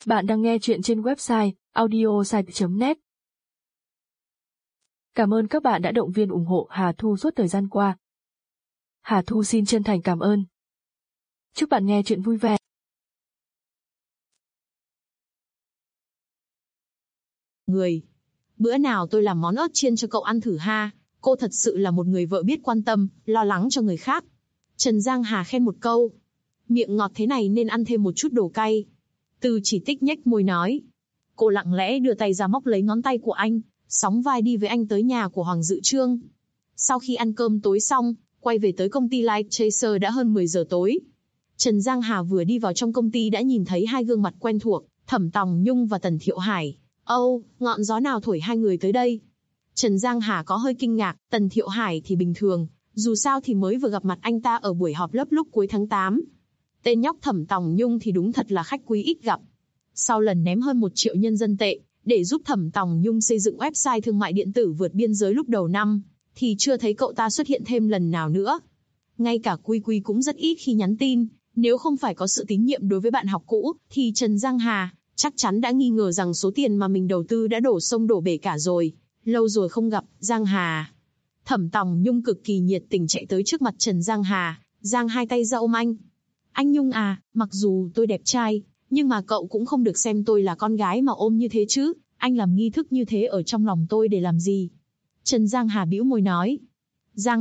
Bạn đang nghe chuyện trên website audiosite.net. Cảm ơn các bạn đã động viên ủng hộ Hà Thu suốt thời gian qua. Hà Thu xin chân thành cảm ơn. Chúc bạn nghe chuyện vui vẻ. Bữa nào tôi làm món ớt chiên cho cậu ăn thử ha, cô thật sự là một người vợ biết quan tâm, lo lắng cho người khác. Trần Giang Hà khen một câu. Miệng ngọt thế này nên ăn thêm một chút đồ cay. Từ Chỉ Tích nhếch môi nói. Cô lặng lẽ đưa tay ra móc lấy ngón tay của anh, sóng vai đi với anh tới nhà của Hoàng Dự Trương. Sau khi ăn cơm tối xong, quay về tới công ty Light Chaser đã hơn 10 giờ tối. Trần Giang Hà vừa đi vào trong công ty đã nhìn thấy hai gương mặt quen thuộc, Thẩm Tòng Nhung và Tần Thiệu Hải. Ngọn gió nào thổi hai người tới đây? Trần Giang Hà có hơi kinh ngạc, Tần Thiệu Hải thì bình thường, dù sao thì mới vừa gặp mặt anh ta ở buổi họp lớp lúc cuối tháng 8. Tên nhóc Thẩm Tòng Nhung thì đúng thật là khách quý ít gặp. Sau lần ném hơn 1 triệu nhân dân tệ, để giúp Thẩm Tòng Nhung xây dựng website thương mại điện tử vượt biên giới lúc đầu năm, thì chưa thấy cậu ta xuất hiện thêm lần nào nữa. Ngay cả Quy Quy cũng rất ít khi nhắn tin, nếu không phải có sự tín nhiệm đối với bạn học cũ, thì Trần Giang Hà chắc chắn đã nghi ngờ rằng số tiền mà mình đầu tư đã đổ sông đổ bể cả rồi. Lâu rồi không gặp, Giang Hà. Thẩm Tòng Nhung cực kỳ nhiệt tình chạy tới trước mặt Trần Giang Hà, giang hai tay ra ôm anh. Anh Nhung à, mặc dù tôi đẹp trai, nhưng mà cậu cũng không được xem tôi là con gái mà ôm như thế chứ. Anh làm nghi thức như thế ở trong lòng tôi để làm gì? Trần Giang Hà bĩu môi nói. Giang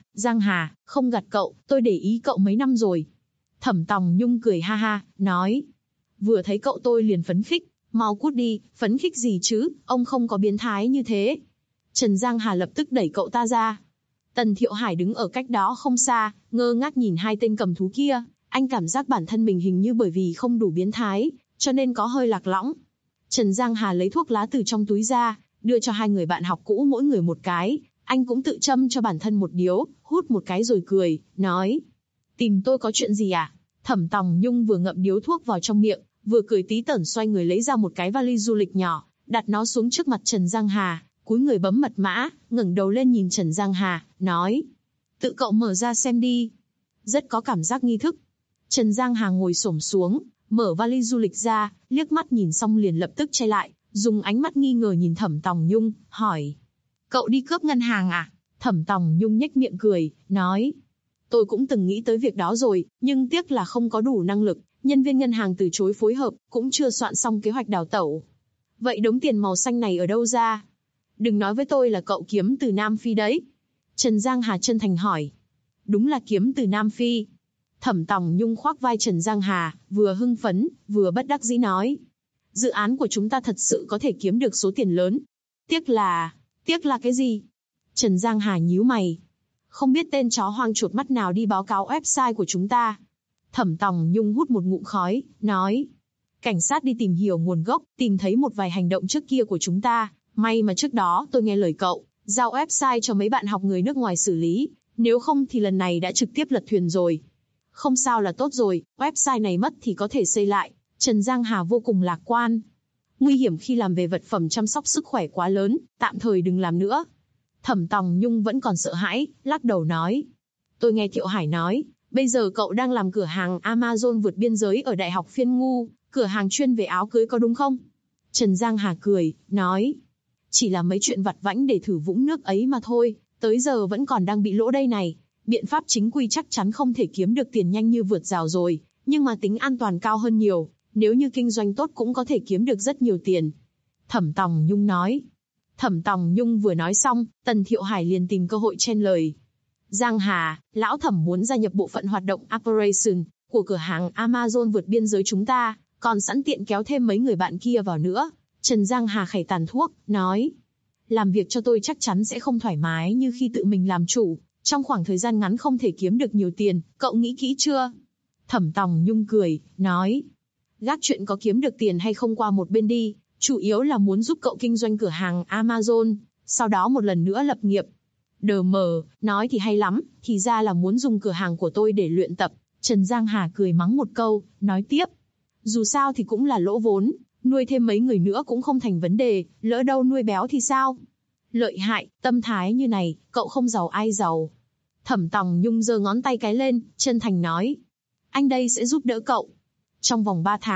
Hà, không gạt cậu, tôi để ý cậu mấy năm rồi. Thẩm Tòng Nhung cười ha ha, nói. Vừa thấy cậu tôi liền phấn khích, mau cút đi, phấn khích gì chứ, ông không có biến thái như thế. Trần Giang Hà lập tức đẩy cậu ta ra. Tần Thiệu Hải đứng ở cách đó không xa, ngơ ngác nhìn hai tên cầm thú kia, anh cảm giác bản thân mình hình như bởi vì không đủ biến thái, cho nên có hơi lạc lõng. Trần Giang Hà lấy thuốc lá từ trong túi ra, đưa cho hai người bạn học cũ mỗi người một cái, anh cũng tự châm cho bản thân một điếu, hút một cái rồi cười, nói. Tìm tôi có chuyện gì à? Thẩm Tòng Nhung vừa ngậm điếu thuốc vào trong miệng, vừa cười tí tởn xoay người lấy ra một cái vali du lịch nhỏ, đặt nó xuống trước mặt Trần Giang Hà, cúi người bấm mật mã, ngẩng đầu lên nhìn Trần Giang Hà, nói. Tự cậu mở ra xem đi. Rất có cảm giác nghi thức. Trần Giang Hà ngồi xổm xuống, mở vali du lịch ra, liếc mắt nhìn xong liền lập tức che lại, dùng ánh mắt nghi ngờ nhìn Thẩm Tòng Nhung, hỏi. Cậu đi cướp ngân hàng à? Thẩm Tòng Nhung nhếch miệng cười, nói. Tôi cũng từng nghĩ tới việc đó rồi, nhưng tiếc là không có đủ năng lực, nhân viên ngân hàng từ chối phối hợp, cũng chưa soạn xong kế hoạch đào tẩu. Vậy đống tiền màu xanh này ở đâu ra? Đừng nói với tôi là cậu kiếm từ Nam Phi đấy. Trần Giang Hà chân thành hỏi. Đúng là kiếm từ Nam Phi. Thẩm Tòng Nhung khoác vai Trần Giang Hà, vừa hưng phấn, vừa bất đắc dĩ nói. Dự án của chúng ta thật sự có thể kiếm được số tiền lớn. Tiếc là cái gì? Trần Giang Hà nhíu mày. Không biết tên chó hoang chuột mắt nào đi báo cáo website của chúng ta. Thẩm Tòng Nhung hút một ngụm khói, nói. Cảnh sát đi tìm hiểu nguồn gốc, tìm thấy một vài hành động trước kia của chúng ta. May mà trước đó tôi nghe lời cậu, giao website cho mấy bạn học người nước ngoài xử lý. Nếu không thì lần này đã trực tiếp lật thuyền rồi. Không sao là tốt rồi, website này mất thì có thể xây lại. Trần Giang Hà vô cùng lạc quan. Nguy hiểm khi làm về vật phẩm chăm sóc sức khỏe quá lớn, tạm thời đừng làm nữa. Thẩm Tòng Nhung vẫn còn sợ hãi, lắc đầu nói. Tôi nghe Thiệu Hải nói, bây giờ cậu đang làm cửa hàng Amazon vượt biên giới ở Đại học Phiên Ngu, cửa hàng chuyên về áo cưới có đúng không? Trần Giang Hà cười, nói. Chỉ là mấy chuyện vặt vãnh để thử vũng nước ấy mà thôi, tới giờ vẫn còn đang bị lỗ đây này. Biện pháp chính quy chắc chắn không thể kiếm được tiền nhanh như vượt rào rồi, nhưng mà tính an toàn cao hơn nhiều, nếu như kinh doanh tốt cũng có thể kiếm được rất nhiều tiền. Thẩm Tòng Nhung nói. Thẩm Tòng Nhung vừa nói xong, Tần Thiệu Hải liền tìm cơ hội chen lời. Giang Hà, lão Thẩm muốn gia nhập bộ phận hoạt động Operation của cửa hàng Amazon vượt biên giới chúng ta, còn sẵn tiện kéo thêm mấy người bạn kia vào nữa. Trần Giang Hà khẩy tàn thuốc, nói. Làm việc cho tôi chắc chắn sẽ không thoải mái như khi tự mình làm chủ, trong khoảng thời gian ngắn không thể kiếm được nhiều tiền, cậu nghĩ kỹ chưa? Thẩm Tòng Nhung cười, nói. Gác chuyện có kiếm được tiền hay không qua một bên đi, chủ yếu là muốn giúp cậu kinh doanh cửa hàng Amazon, sau đó một lần nữa lập nghiệp. Đờ mờ, nói thì hay lắm, thì ra là muốn dùng cửa hàng của tôi để luyện tập. Trần Giang Hà cười mắng một câu, nói tiếp. Dù sao thì cũng là lỗ vốn, nuôi thêm mấy người nữa cũng không thành vấn đề, lỡ đâu nuôi béo thì sao? Lợi hại, tâm thái như này, cậu không giàu ai giàu. Thẩm Tòng Nhung giơ ngón tay cái lên, chân thành nói. Anh đây sẽ giúp đỡ cậu. Trong vòng 3 tháng,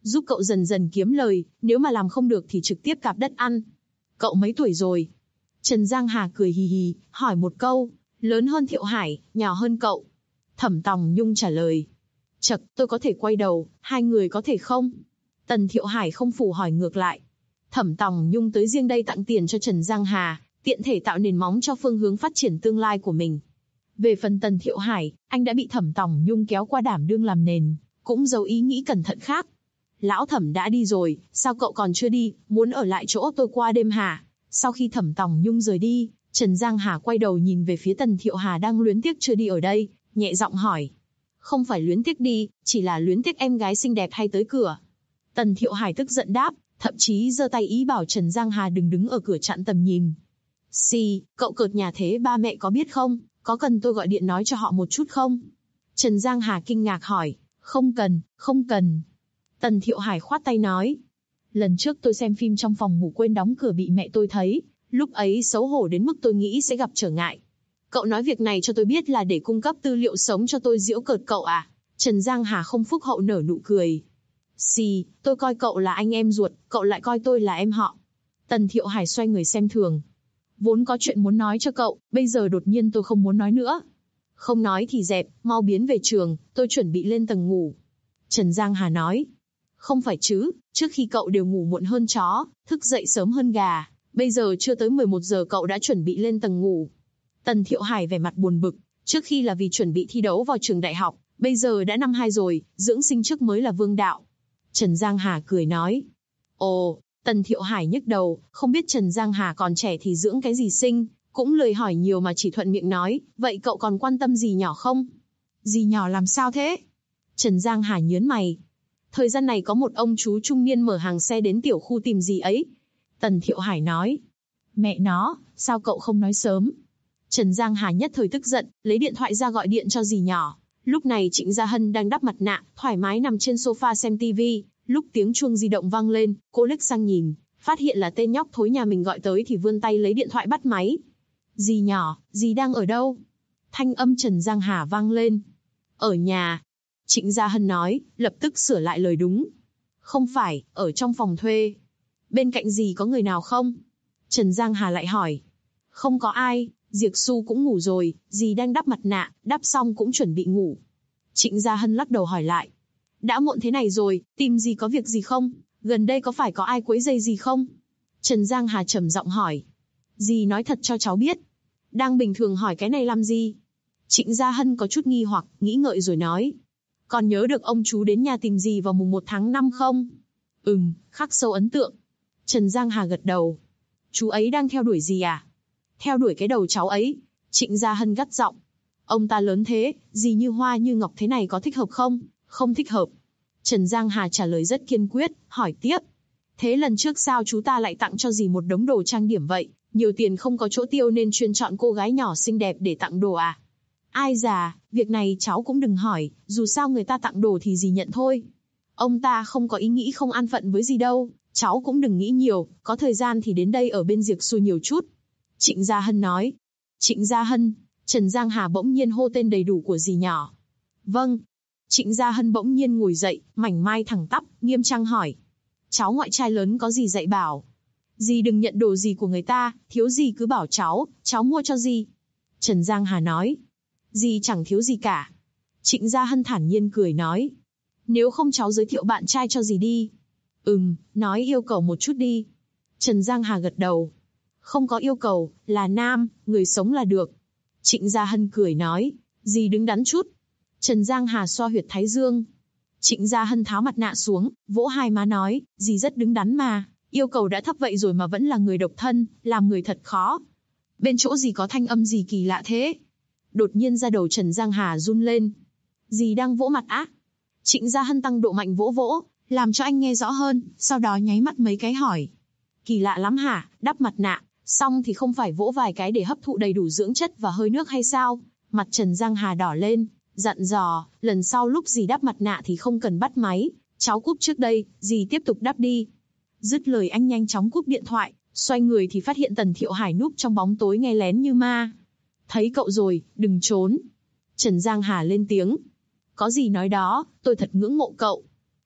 Giúp cậu dần dần kiếm lời, nếu mà làm không được thì trực tiếp cạp đất ăn. Cậu mấy tuổi rồi? Trần Giang Hà cười hì hì, hỏi một câu. Lớn hơn Thiệu Hải, nhỏ hơn cậu. Thẩm Tòng Nhung trả lời. Chậc, tôi có thể quay đầu, hai người có thể không? Tần Thiệu Hải không phủ hỏi ngược lại. Thẩm Tòng Nhung tới riêng đây tặng tiền cho Trần Giang Hà, tiện thể tạo nền móng cho phương hướng phát triển tương lai của mình. Về phần Tần Thiệu Hải, anh đã bị Thẩm Tòng Nhung kéo qua đảm đương làm nền, cũng giấu ý nghĩ cẩn thận khác. Lão Thẩm đã đi rồi, sao cậu còn chưa đi, muốn ở lại chỗ tôi qua đêm hả? Sau khi Thẩm Tòng Nhung rời đi, Trần Giang Hà quay đầu nhìn về phía Tần Thiệu Hà đang luyến tiếc chưa đi ở đây, nhẹ giọng hỏi. Không phải luyến tiếc đi, chỉ là luyến tiếc em gái xinh đẹp hay tới cửa. Tần Thiệu Hải tức giận đáp, thậm chí giơ tay ý bảo Trần Giang Hà đừng đứng ở cửa chặn tầm nhìn. Cậu cợt nhà thế ba mẹ có biết không? Có cần tôi gọi điện nói cho họ một chút không? Trần Giang Hà kinh ngạc hỏi. Không cần, không cần. Tần Thiệu Hải khoát tay nói. Lần trước tôi xem phim trong phòng ngủ quên đóng cửa bị mẹ tôi thấy, lúc ấy xấu hổ đến mức tôi nghĩ sẽ gặp trở ngại. Cậu nói việc này cho tôi biết là để cung cấp tư liệu sống cho tôi giễu cợt cậu à? Trần Giang Hà không phúc hậu nở nụ cười. Tôi coi cậu là anh em ruột, cậu lại coi tôi là em họ. Tần Thiệu Hải xoay người xem thường. Vốn có chuyện muốn nói cho cậu, bây giờ đột nhiên tôi không muốn nói nữa. Không nói thì dẹp, mau biến về trường, tôi chuẩn bị lên tầng ngủ. Trần Giang Hà nói. Không phải chứ, trước khi cậu đều ngủ muộn hơn chó, thức dậy sớm hơn gà, bây giờ chưa tới 11 giờ cậu đã chuẩn bị lên tầng ngủ. Tần Thiệu Hải vẻ mặt buồn bực, trước khi là vì chuẩn bị thi đấu vào trường đại học, bây giờ đã năm 2 rồi, dưỡng sinh trước mới là vương đạo. Trần Giang Hà cười nói. Ồ, Tần Thiệu Hải nhức đầu, không biết Trần Giang Hà còn trẻ thì dưỡng cái gì sinh, cũng lười hỏi nhiều mà chỉ thuận miệng nói, vậy cậu còn quan tâm dì nhỏ không? Dì nhỏ làm sao thế? Trần Giang Hà nhớn mày. Thời gian này có một ông chú trung niên mở hàng xe đến tiểu khu tìm dì ấy. Tần Thiệu Hải nói. Mẹ nó, sao cậu không nói sớm? Trần Giang Hà nhất thời tức giận, lấy điện thoại ra gọi điện cho dì nhỏ. Lúc này Trịnh Gia Hân đang đắp mặt nạ, thoải mái nằm trên sofa xem tivi. Lúc tiếng chuông di động vang lên, cô liếc sang nhìn, phát hiện là tên nhóc thối nhà mình gọi tới thì vươn tay lấy điện thoại bắt máy. Dì nhỏ, dì đang ở đâu? Thanh âm Trần Giang Hà vang lên. Ở nhà. Trịnh Gia Hân nói, lập tức sửa lại lời đúng. Không phải, ở trong phòng thuê. Bên cạnh dì có người nào không? Trần Giang Hà lại hỏi. Không có ai, Diệc Xu cũng ngủ rồi, dì đang đắp mặt nạ, đắp xong cũng chuẩn bị ngủ. Trịnh Gia Hân lắc đầu hỏi lại. Đã muộn thế này rồi, tìm dì có việc gì không? Gần đây có phải có ai quấy rầy gì không? Trần Giang Hà trầm giọng hỏi. Dì nói thật cho cháu biết. Đang bình thường hỏi cái này làm gì? Trịnh Gia Hân có chút nghi hoặc, nghĩ ngợi rồi nói. Còn nhớ được ông chú đến nhà tìm dì vào mùng 1 tháng 5 không? Khắc sâu ấn tượng. Trần Giang Hà gật đầu. Chú ấy đang theo đuổi gì à? Theo đuổi cái đầu cháu ấy. Trịnh Gia Hân gắt giọng. Ông ta lớn thế, dì như hoa như ngọc thế này có thích hợp không? Không thích hợp. Trần Giang Hà trả lời rất kiên quyết, hỏi tiếp. Thế lần trước sao chú ta lại tặng cho dì một đống đồ trang điểm vậy? Nhiều tiền không có chỗ tiêu nên chuyên chọn cô gái nhỏ xinh đẹp để tặng đồ à? Ai già, việc này cháu cũng đừng hỏi, dù sao người ta tặng đồ thì dì nhận thôi. Ông ta không có ý nghĩ không an phận với dì đâu, cháu cũng đừng nghĩ nhiều, có thời gian thì đến đây ở bên Diệc Xu nhiều chút. Trịnh Gia Hân nói. Trịnh Gia Hân, Trần Giang Hà bỗng nhiên hô tên đầy đủ của dì nhỏ. Vâng. Trịnh Gia Hân bỗng nhiên ngồi dậy, mảnh mai thẳng tắp, nghiêm trang hỏi. Cháu ngoại trai lớn có gì dạy bảo? Dì đừng nhận đồ gì của người ta, thiếu gì cứ bảo cháu mua cho dì. Trần Giang Hà nói. Dì chẳng thiếu gì cả. Trịnh Gia Hân thản nhiên cười nói. Nếu không cháu giới thiệu bạn trai cho dì đi. Nói yêu cầu một chút đi. Trần Giang Hà gật đầu. Không có yêu cầu, là nam, người sống là được. Trịnh Gia Hân cười nói. Dì đứng đắn chút. Trần Giang Hà xoa huyệt thái dương. Trịnh Gia Hân tháo mặt nạ xuống, vỗ hai má nói, dì rất đứng đắn mà, yêu cầu đã thấp vậy rồi mà vẫn là người độc thân, làm người thật khó. Bên chỗ dì có thanh âm gì kỳ lạ thế? Đột nhiên da đầu Trần Giang Hà run lên. Dì đang vỗ mặt á? Trịnh Gia Hân tăng độ mạnh vỗ, làm cho anh nghe rõ hơn, sau đó nháy mắt mấy cái hỏi. Kỳ lạ lắm hả, đắp mặt nạ, xong thì không phải vỗ vài cái để hấp thụ đầy đủ dưỡng chất và hơi nước hay sao? Mặt Trần Giang Hà đỏ lên. Dặn dò, lần sau lúc dì đắp mặt nạ thì không cần bắt máy, cháu cúp trước đây, dì tiếp tục đắp đi. Dứt lời anh nhanh chóng cúp điện thoại, xoay người thì phát hiện Tần Thiệu Hải núp trong bóng tối nghe lén như ma. Thấy cậu rồi, đừng trốn. Trần Giang Hà lên tiếng. Có gì nói đó, tôi thật ngưỡng mộ cậu.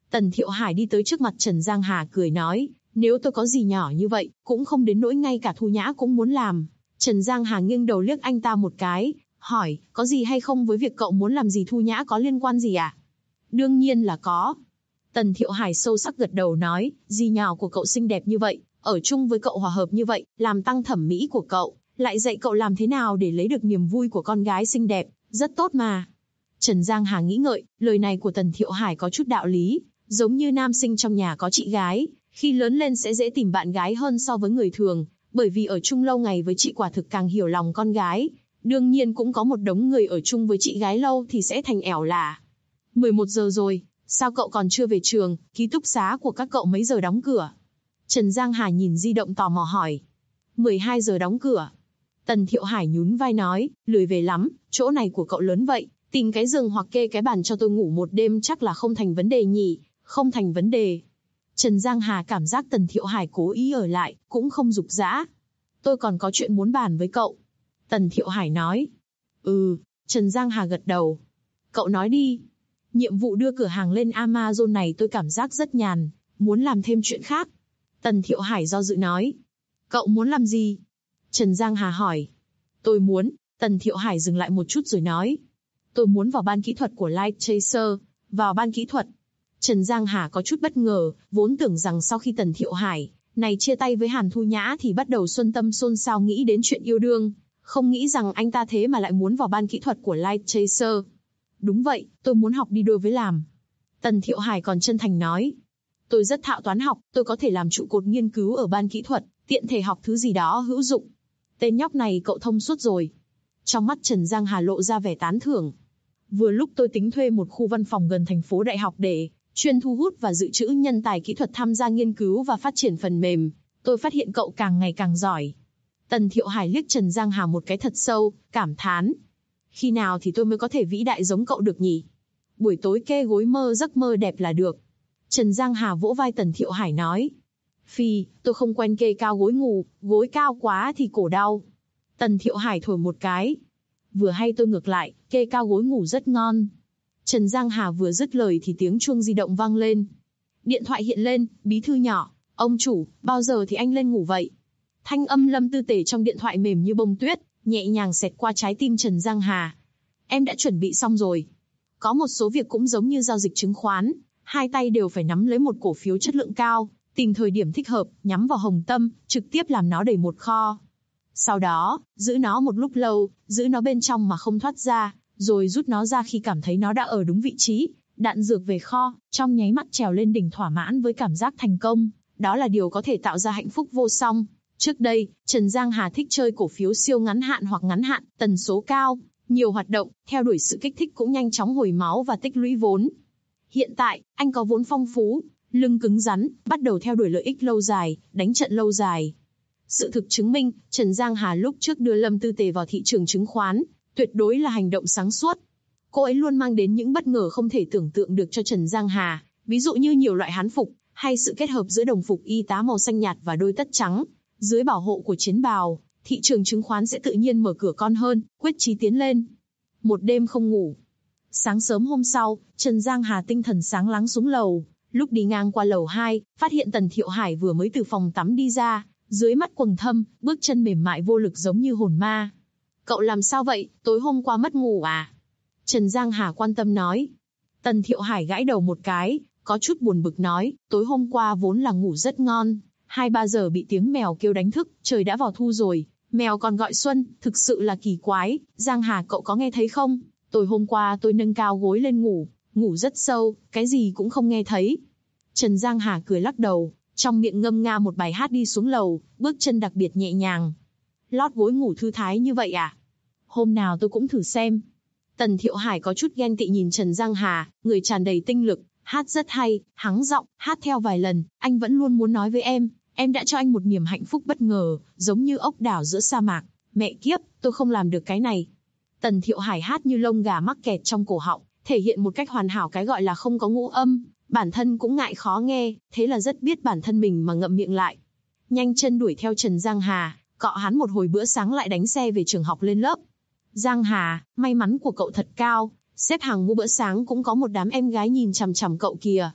Tần Thiệu Hải đi tới trước mặt Trần Giang Hà cười nói, nếu tôi có gì nhỏ như vậy, cũng không đến nỗi ngay cả Thu Nhã cũng muốn làm. Trần Giang Hà nghiêng đầu liếc anh ta một cái, hỏi, có gì hay không với việc cậu muốn làm gì Thu Nhã có liên quan gì à? Đương nhiên là có. Tần Thiệu Hải sâu sắc gật đầu nói, dì nhỏ của cậu xinh đẹp như vậy, ở chung với cậu hòa hợp như vậy, làm tăng thẩm mỹ của cậu, lại dạy cậu làm thế nào để lấy được niềm vui của con gái xinh đẹp, rất tốt mà. Trần Giang Hà nghĩ ngợi, lời này của Tần Thiệu Hải có chút đạo lý, giống như nam sinh trong nhà có chị gái, khi lớn lên sẽ dễ tìm bạn gái hơn so với người thường, bởi vì ở chung lâu ngày với chị quả thực càng hiểu lòng con gái. Đương nhiên cũng có một đống người ở chung với chị gái lâu thì sẽ thành ẻo lả. 11 giờ rồi, sao cậu còn chưa về trường, ký túc xá của các cậu mấy giờ đóng cửa? Trần Giang Hà nhìn di động tò mò hỏi. 12 giờ đóng cửa. Tần Thiệu Hải nhún vai nói, lười về lắm, chỗ này của cậu lớn vậy, tìm cái giường hoặc kê cái bàn cho tôi ngủ một đêm chắc là không thành vấn đề nhỉ? Không thành vấn đề. Trần Giang Hà cảm giác Tần Thiệu Hải cố ý ở lại, cũng không giục giã. Tôi còn có chuyện muốn bàn với cậu. Tần Thiệu Hải nói. Trần Giang Hà gật đầu. Cậu nói đi. Nhiệm vụ đưa cửa hàng lên Amazon này tôi cảm giác rất nhàn, muốn làm thêm chuyện khác. Tần Thiệu Hải do dự nói. Cậu muốn làm gì? Trần Giang Hà hỏi. Tôi muốn. Tần Thiệu Hải dừng lại một chút rồi nói. Tôi muốn vào ban kỹ thuật của Light Chaser. Vào ban kỹ thuật. Trần Giang Hà có chút bất ngờ, vốn tưởng rằng sau khi Tần Thiệu Hải này chia tay với Hàn Thu Nhã thì bắt đầu xuân tâm xôn xao nghĩ đến chuyện yêu đương, không nghĩ rằng anh ta thế mà lại muốn vào ban kỹ thuật của Light Chaser. Đúng vậy, tôi muốn học đi đôi với làm. Tần Thiệu Hải còn chân thành nói. Tôi rất thạo toán học, tôi có thể làm trụ cột nghiên cứu ở ban kỹ thuật, tiện thể học thứ gì đó hữu dụng. Tên nhóc này cậu thông suốt rồi. Trong mắt Trần Giang Hà lộ ra vẻ tán thưởng. Vừa lúc tôi tính thuê một khu văn phòng gần thành phố đại học để chuyên thu hút và dự trữ nhân tài kỹ thuật tham gia nghiên cứu và phát triển phần mềm. Tôi phát hiện cậu càng ngày càng giỏi. Tần Thiệu Hải liếc Trần Giang Hà một cái thật sâu, cảm thán. Khi nào thì tôi mới có thể vĩ đại giống cậu được nhỉ? Buổi tối kê gối mơ giấc mơ đẹp là được. Trần Giang Hà vỗ vai Tần Thiệu Hải nói. Phi, tôi không quen kê cao gối ngủ, gối cao quá thì cổ đau. Tần Thiệu Hải thổi một cái. Vừa hay tôi ngược lại, kê cao gối ngủ rất ngon. Trần Giang Hà vừa dứt lời thì tiếng chuông di động vang lên. Điện thoại hiện lên, bí thư nhỏ. Ông chủ, bao giờ thì anh lên ngủ vậy? Thanh âm Lâm Tư Tề trong điện thoại mềm như bông tuyết, nhẹ nhàng xẹt qua trái tim Trần Giang Hà. Em đã chuẩn bị xong rồi. Có một số việc cũng giống như giao dịch chứng khoán, hai tay đều phải nắm lấy một cổ phiếu chất lượng cao, tìm thời điểm thích hợp, nhắm vào hồng tâm, trực tiếp làm nó đầy một kho. Sau đó, giữ nó một lúc lâu, giữ nó bên trong mà không thoát ra, rồi rút nó ra khi cảm thấy nó đã ở đúng vị trí, đạn dược về kho, trong nháy mắt trèo lên đỉnh thỏa mãn với cảm giác thành công, đó là điều có thể tạo ra hạnh phúc vô song. Trước đây, Trần Giang Hà thích chơi cổ phiếu siêu ngắn hạn hoặc ngắn hạn, tần số cao, nhiều hoạt động, theo đuổi sự kích thích cũng nhanh chóng hồi máu và tích lũy vốn. Hiện tại, anh có vốn phong phú, lưng cứng rắn, bắt đầu theo đuổi lợi ích lâu dài, đánh trận lâu dài. Sự thực chứng minh, Trần Giang Hà lúc trước đưa Lâm Tư Tề vào thị trường chứng khoán, tuyệt đối là hành động sáng suốt. Cô ấy luôn mang đến những bất ngờ không thể tưởng tượng được cho Trần Giang Hà, ví dụ như nhiều loại hán phục, hay sự kết hợp giữa đồng phục y tá màu xanh nhạt và đôi tất trắng. Dưới bảo hộ của chiến bào, thị trường chứng khoán sẽ tự nhiên mở cửa con hơn, quyết chí tiến lên. Một đêm không ngủ. Sáng sớm hôm sau, Trần Giang Hà tinh thần sáng láng xuống lầu. Lúc đi ngang qua lầu 2, phát hiện Tần Thiệu Hải vừa mới từ phòng tắm đi ra, dưới mắt quầng thâm, bước chân mềm mại vô lực giống như hồn ma. Cậu làm sao vậy, tối hôm qua mất ngủ à? Trần Giang Hà quan tâm nói. Tần Thiệu Hải gãi đầu một cái, có chút buồn bực nói, tối hôm qua vốn là ngủ rất ngon. 2-3 giờ bị tiếng mèo kêu đánh thức, trời đã vào thu rồi, mèo còn gọi xuân, thực sự là kỳ quái. Giang Hà cậu có nghe thấy không? Tối hôm qua tôi nâng cao gối lên ngủ, ngủ rất sâu, cái gì cũng không nghe thấy. Trần Giang Hà cười lắc đầu, trong miệng ngâm nga một bài hát đi xuống lầu, bước chân đặc biệt nhẹ nhàng. Lót gối ngủ thư thái như vậy à? Hôm nào tôi cũng thử xem. Tần Thiệu Hải có chút ghen tị nhìn Trần Giang Hà, người tràn đầy tinh lực, hát rất hay, hắng giọng, hát theo vài lần, anh vẫn luôn muốn nói với em đã cho anh một niềm hạnh phúc bất ngờ, giống như ốc đảo giữa sa mạc. Mẹ kiếp, tôi không làm được cái này. Tần Thiệu Hải hát như lông gà mắc kẹt trong cổ họng, thể hiện một cách hoàn hảo cái gọi là không có ngũ âm, bản thân cũng ngại khó nghe, thế là rất biết bản thân mình mà ngậm miệng lại. Nhanh chân đuổi theo Trần Giang Hà, cọ hắn một hồi bữa sáng lại đánh xe về trường học lên lớp. Giang Hà, may mắn của cậu thật cao, xếp hàng mua bữa sáng cũng có một đám em gái nhìn chằm chằm cậu kìa.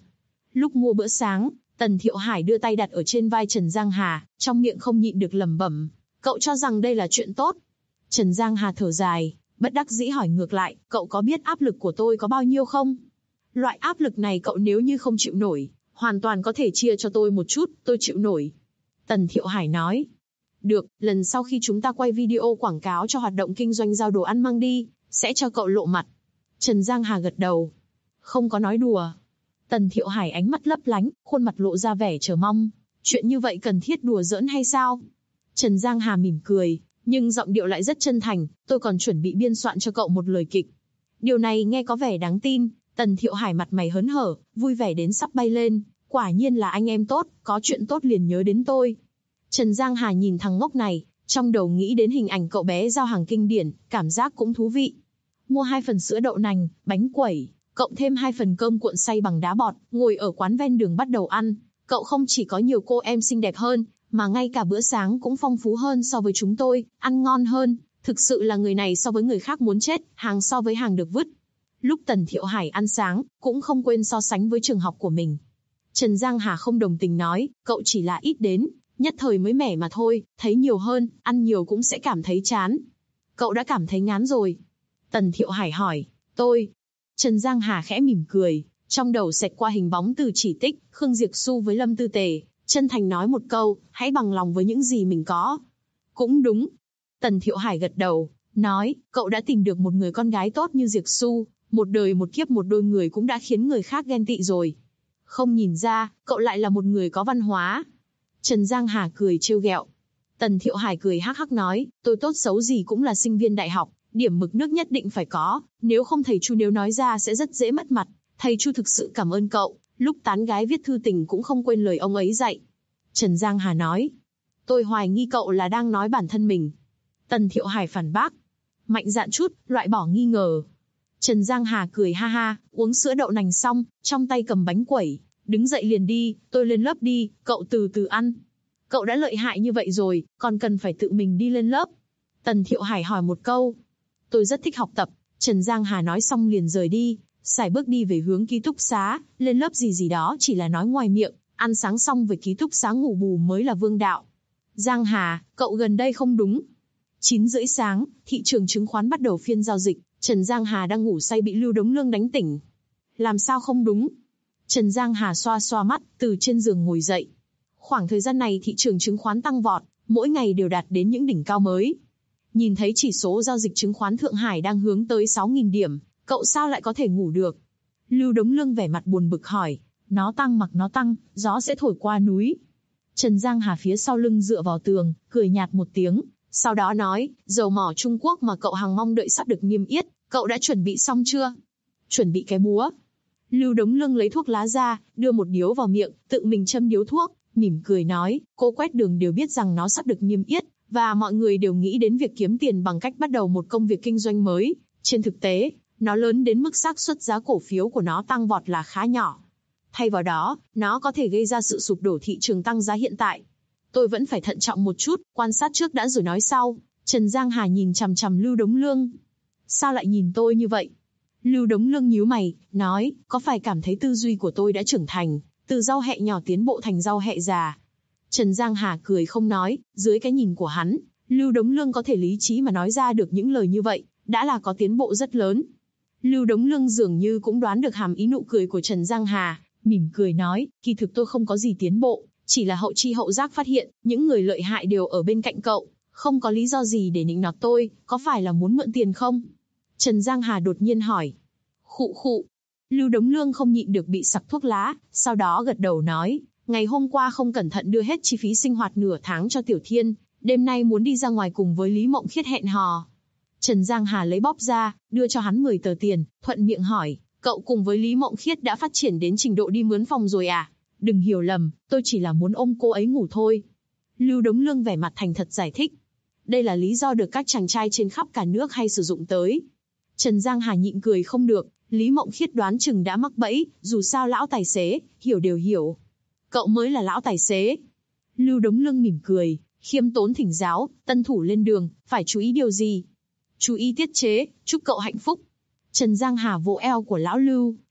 Lúc mua bữa sáng, Tần Thiệu Hải đưa tay đặt ở trên vai Trần Giang Hà, trong miệng không nhịn được lẩm bẩm, cậu cho rằng đây là chuyện tốt. Trần Giang Hà thở dài, bất đắc dĩ hỏi ngược lại, cậu có biết áp lực của tôi có bao nhiêu không? Loại áp lực này cậu nếu như không chịu nổi, hoàn toàn có thể chia cho tôi một chút, tôi chịu nổi. Tần Thiệu Hải nói, được, lần sau khi chúng ta quay video quảng cáo cho hoạt động kinh doanh giao đồ ăn mang đi, sẽ cho cậu lộ mặt. Trần Giang Hà gật đầu, không có nói đùa. Tần Thiệu Hải ánh mắt lấp lánh, khuôn mặt lộ ra vẻ chờ mong. Chuyện như vậy cần thiết đùa giỡn hay sao? Trần Giang Hà mỉm cười, nhưng giọng điệu lại rất chân thành, tôi còn chuẩn bị biên soạn cho cậu một lời kịch. Điều này nghe có vẻ đáng tin. Tần Thiệu Hải mặt mày hớn hở, vui vẻ đến sắp bay lên. Quả nhiên là anh em tốt, có chuyện tốt liền nhớ đến tôi. Trần Giang Hà nhìn thằng ngốc này, trong đầu nghĩ đến hình ảnh cậu bé giao hàng kinh điển, cảm giác cũng thú vị. Mua 2 phần sữa đậu nành, bánh quẩy, cộng thêm 2 phần cơm cuộn xay bằng đá bọt, ngồi ở quán ven đường bắt đầu ăn. Cậu không chỉ có nhiều cô em xinh đẹp hơn, mà ngay cả bữa sáng cũng phong phú hơn so với chúng tôi, ăn ngon hơn. Thực sự là người này so với người khác muốn chết, hàng so với hàng được vứt. Lúc Tần Thiệu Hải ăn sáng, cũng không quên so sánh với trường học của mình. Trần Giang Hà không đồng tình nói, cậu chỉ là ít đến, nhất thời mới mẻ mà thôi, thấy nhiều hơn, ăn nhiều cũng sẽ cảm thấy chán. Cậu đã cảm thấy ngán rồi. Tần Thiệu Hải hỏi, tôi. Trần Giang Hà khẽ mỉm cười, trong đầu xẹt qua hình bóng Từ Chỉ Tích, Khương Diệp Xu với Lâm Tư Tề, chân thành nói một câu, hãy bằng lòng với những gì mình có. Cũng đúng. Tần Thiệu Hải gật đầu, nói, cậu đã tìm được một người con gái tốt như Diệp Xu, một đời một kiếp một đôi người cũng đã khiến người khác ghen tị rồi. Không nhìn ra, cậu lại là một người có văn hóa. Trần Giang Hà cười trêu ghẹo. Tần Thiệu Hải cười hắc hắc nói, tôi tốt xấu gì cũng là sinh viên đại học, điểm mực nước nhất định phải có, nếu không thầy Chu nếu nói ra sẽ rất dễ mất mặt. Thầy Chu thực sự cảm ơn cậu, lúc tán gái viết thư tình cũng không quên lời ông ấy dạy. Trần Giang Hà nói, tôi hoài nghi cậu là đang nói bản thân mình. Tần Thiệu Hải phản bác, mạnh dạn chút, loại bỏ nghi ngờ. Trần Giang Hà cười ha ha, uống sữa đậu nành xong, trong tay cầm bánh quẩy, đứng dậy liền đi, tôi lên lớp đi, cậu từ từ ăn. Cậu đã lợi hại như vậy rồi, còn cần phải tự mình đi lên lớp. Tần Thiệu Hải hỏi một câu. Tôi rất thích học tập, Trần Giang Hà nói xong liền rời đi, sải bước đi về hướng ký túc xá, lên lớp gì đó chỉ là nói ngoài miệng, ăn sáng xong về ký túc xá ngủ bù mới là vương đạo. Giang Hà, cậu gần đây không đúng. 9:30 sáng, thị trường chứng khoán bắt đầu phiên giao dịch, Trần Giang Hà đang ngủ say bị Lưu Đống Lương đánh tỉnh. Làm sao không đúng? Trần Giang Hà xoa xoa mắt, từ trên giường ngồi dậy. Khoảng thời gian này thị trường chứng khoán tăng vọt, mỗi ngày đều đạt đến những đỉnh cao mới. Nhìn thấy chỉ số giao dịch chứng khoán Thượng Hải đang hướng tới 6.000 điểm, cậu sao lại có thể ngủ được? Lưu Đống Lương vẻ mặt buồn bực hỏi, nó tăng mặc nó tăng, gió sẽ thổi qua núi. Trần Giang Hà phía sau lưng dựa vào tường, cười nhạt một tiếng, sau đó nói, dầu mỏ Trung Quốc mà cậu hằng mong đợi sắp được niêm yết, cậu đã chuẩn bị xong chưa? Chuẩn bị cái búa. Lưu Đống Lương lấy thuốc lá ra, đưa một điếu vào miệng, tự mình châm điếu thuốc, mỉm cười nói, cô Quét Đường đều biết rằng nó sắp được niêm yết, và mọi người đều nghĩ đến việc kiếm tiền bằng cách bắt đầu một công việc kinh doanh mới. Trên thực tế, nó lớn đến mức xác suất giá cổ phiếu của nó tăng vọt là khá nhỏ. Thay vào đó, nó có thể gây ra sự sụp đổ thị trường tăng giá hiện tại. Tôi vẫn phải thận trọng một chút, quan sát trước đã rồi nói sau. Trần Giang Hà nhìn chằm chằm Lưu Đống Lương. Sao lại nhìn tôi như vậy? Lưu Đống Lương nhíu mày, nói, có phải cảm thấy tư duy của tôi đã trưởng thành, từ rau hẹ nhỏ tiến bộ thành rau hẹ già? Trần Giang Hà cười không nói, dưới cái nhìn của hắn, Lưu Đống Lương có thể lý trí mà nói ra được những lời như vậy, đã là có tiến bộ rất lớn. Lưu Đống Lương dường như cũng đoán được hàm ý nụ cười của Trần Giang Hà, mỉm cười nói, kỳ thực tôi không có gì tiến bộ, chỉ là hậu chi hậu giác phát hiện, những người lợi hại đều ở bên cạnh cậu, không có lý do gì để nịnh nọt tôi, có phải là muốn mượn tiền không? Trần Giang Hà đột nhiên hỏi. Khụ khụ. Lưu Đống Lương không nhịn được bị sặc thuốc lá, sau đó gật đầu nói, ngày hôm qua không cẩn thận đưa hết chi phí sinh hoạt nửa tháng cho Tiểu Thiên, đêm nay muốn đi ra ngoài cùng với Lý Mộng Khiết hẹn hò. Trần Giang Hà lấy bóp ra, đưa cho hắn 10 tờ tiền, thuận miệng hỏi, cậu cùng với Lý Mộng Khiết đã phát triển đến trình độ đi mướn phòng rồi à? Đừng hiểu lầm, tôi chỉ là muốn ôm cô ấy ngủ thôi. Lưu Đống Lương vẻ mặt thành thật giải thích. Đây là lý do được các chàng trai trên khắp cả nước hay sử dụng tới. Trần Giang Hà nhịn cười không được, Lý Mộng Khiết đoán chừng đã mắc bẫy, dù sao lão tài xế, hiểu đều hiểu. Cậu mới là lão tài xế. Lưu Đống Lương mỉm cười, khiêm tốn thỉnh giáo, tân thủ lên đường, phải chú ý điều gì? Chú ý tiết chế, chúc cậu hạnh phúc. Trần Giang Hà vỗ eo của lão Lưu,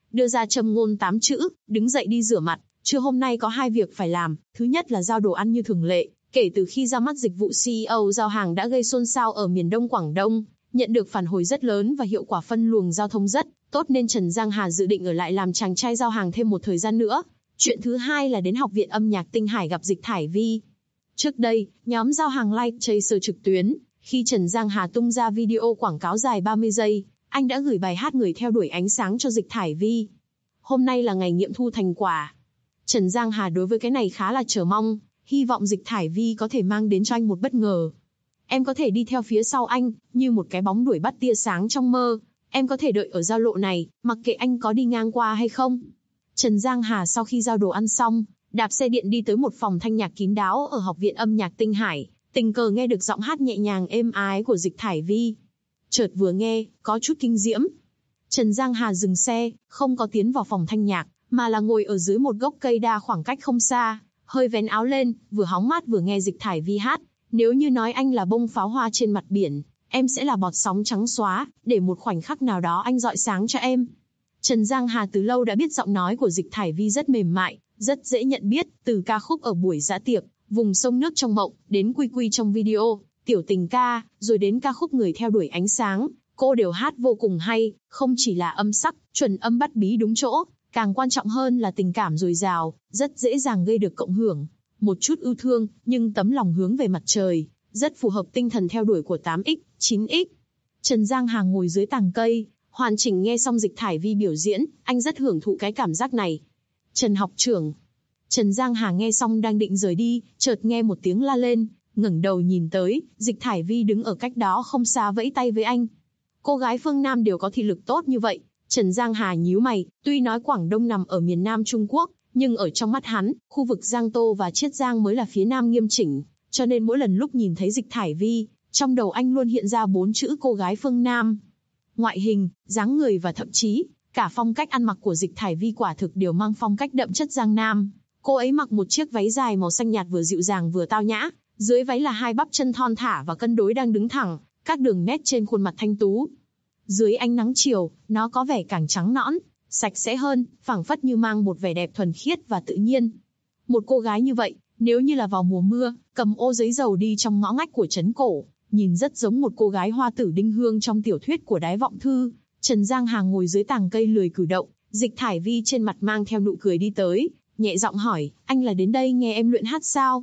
đưa ra châm ngôn 8 chữ, đứng dậy đi rửa mặt. Trưa hôm nay có 2 việc phải làm, thứ nhất là giao đồ ăn như thường lệ. Kể từ khi ra mắt dịch vụ CEO giao hàng đã gây xôn xao ở miền Đông Quảng Đông, nhận được phản hồi rất lớn và hiệu quả phân luồng giao thông rất tốt nên Trần Giang Hà dự định ở lại làm chàng trai giao hàng thêm một thời gian nữa. Chuyện thứ hai là đến Học viện Âm nhạc Tinh Hải gặp Dịch Thải Vi. Trước đây, nhóm giao hàng Live Chaser trực tuyến, khi Trần Giang Hà tung ra video quảng cáo dài 30 giây, anh đã gửi bài hát Người theo đuổi ánh sáng cho Dịch Thải Vi. Hôm nay là ngày nghiệm thu thành quả. Trần Giang Hà đối với cái này khá là chờ mong, hy vọng Dịch Thải Vi có thể mang đến cho anh một bất ngờ. Em có thể đi theo phía sau anh, như một cái bóng đuổi bắt tia sáng trong mơ. Em có thể đợi ở giao lộ này, mặc kệ anh có đi ngang qua hay không. Trần Giang Hà sau khi giao đồ ăn xong, đạp xe điện đi tới một phòng thanh nhạc kín đáo ở Học viện Âm nhạc Tinh Hải, tình cờ nghe được giọng hát nhẹ nhàng êm ái của Dịch Thải Vi. Chợt vừa nghe, có chút kinh diễm. Trần Giang Hà dừng xe, không có tiến vào phòng thanh nhạc, mà là ngồi ở dưới một gốc cây đa khoảng cách không xa, hơi vén áo lên, vừa hóng mát vừa nghe Dịch Thải Vi hát. Nếu như nói anh là bông pháo hoa trên mặt biển, em sẽ là bọt sóng trắng xóa, để một khoảnh khắc nào đó anh rọi sáng cho em. Trần Giang Hà từ lâu đã biết giọng nói của Dịch Thải Vi rất mềm mại, rất dễ nhận biết, từ ca khúc Ở buổi giã tiệc, Vùng sông nước trong mộng, đến Quy Quy trong video, Tiểu tình ca, rồi đến ca khúc Người theo đuổi ánh sáng, cô đều hát vô cùng hay, không chỉ là âm sắc, chuẩn âm bắt bí đúng chỗ, càng quan trọng hơn là tình cảm dồi dào, rất dễ dàng gây được cộng hưởng. Một chút yêu thương, nhưng tấm lòng hướng về mặt trời, rất phù hợp tinh thần theo đuổi của 8X, 9X. Trần Giang Hà ngồi dưới tàng cây, hoàn chỉnh nghe xong Dịch Thải Vi biểu diễn, anh rất hưởng thụ cái cảm giác này. Trần học trưởng. Trần Giang Hà nghe xong đang định rời đi, chợt nghe một tiếng la lên, ngẩng đầu nhìn tới, Dịch Thải Vi đứng ở cách đó không xa vẫy tay với anh. Cô gái phương Nam đều có thị lực tốt như vậy. Trần Giang Hà nhíu mày, tuy nói Quảng Đông nằm ở miền Nam Trung Quốc, nhưng ở trong mắt hắn, khu vực Giang Tô và Chiết Giang mới là phía Nam nghiêm chỉnh, cho nên mỗi lần lúc nhìn thấy Dịch Thải Vi, trong đầu anh luôn hiện ra 4 chữ cô gái phương Nam. Ngoại hình, dáng người và thậm chí, cả phong cách ăn mặc của Dịch Thải Vi quả thực đều mang phong cách đậm chất Giang Nam. Cô ấy mặc một chiếc váy dài màu xanh nhạt vừa dịu dàng vừa tao nhã, dưới váy là hai bắp chân thon thả và cân đối đang đứng thẳng, các đường nét trên khuôn mặt thanh tú. Dưới ánh nắng chiều, nó có vẻ càng trắng nõn, sạch sẽ hơn, phảng phất như mang một vẻ đẹp thuần khiết và tự nhiên. Một cô gái như vậy, nếu như là vào mùa mưa, cầm ô giấy dầu đi trong ngõ ngách của trấn cổ, nhìn rất giống một cô gái hoa tử Đinh Hương trong tiểu thuyết của Đái Vọng Thư. Trần Giang Hà ngồi dưới tàng cây lười cử động, Dịch Thải Vi trên mặt mang theo nụ cười đi tới, nhẹ giọng hỏi, anh là đến đây nghe em luyện hát sao?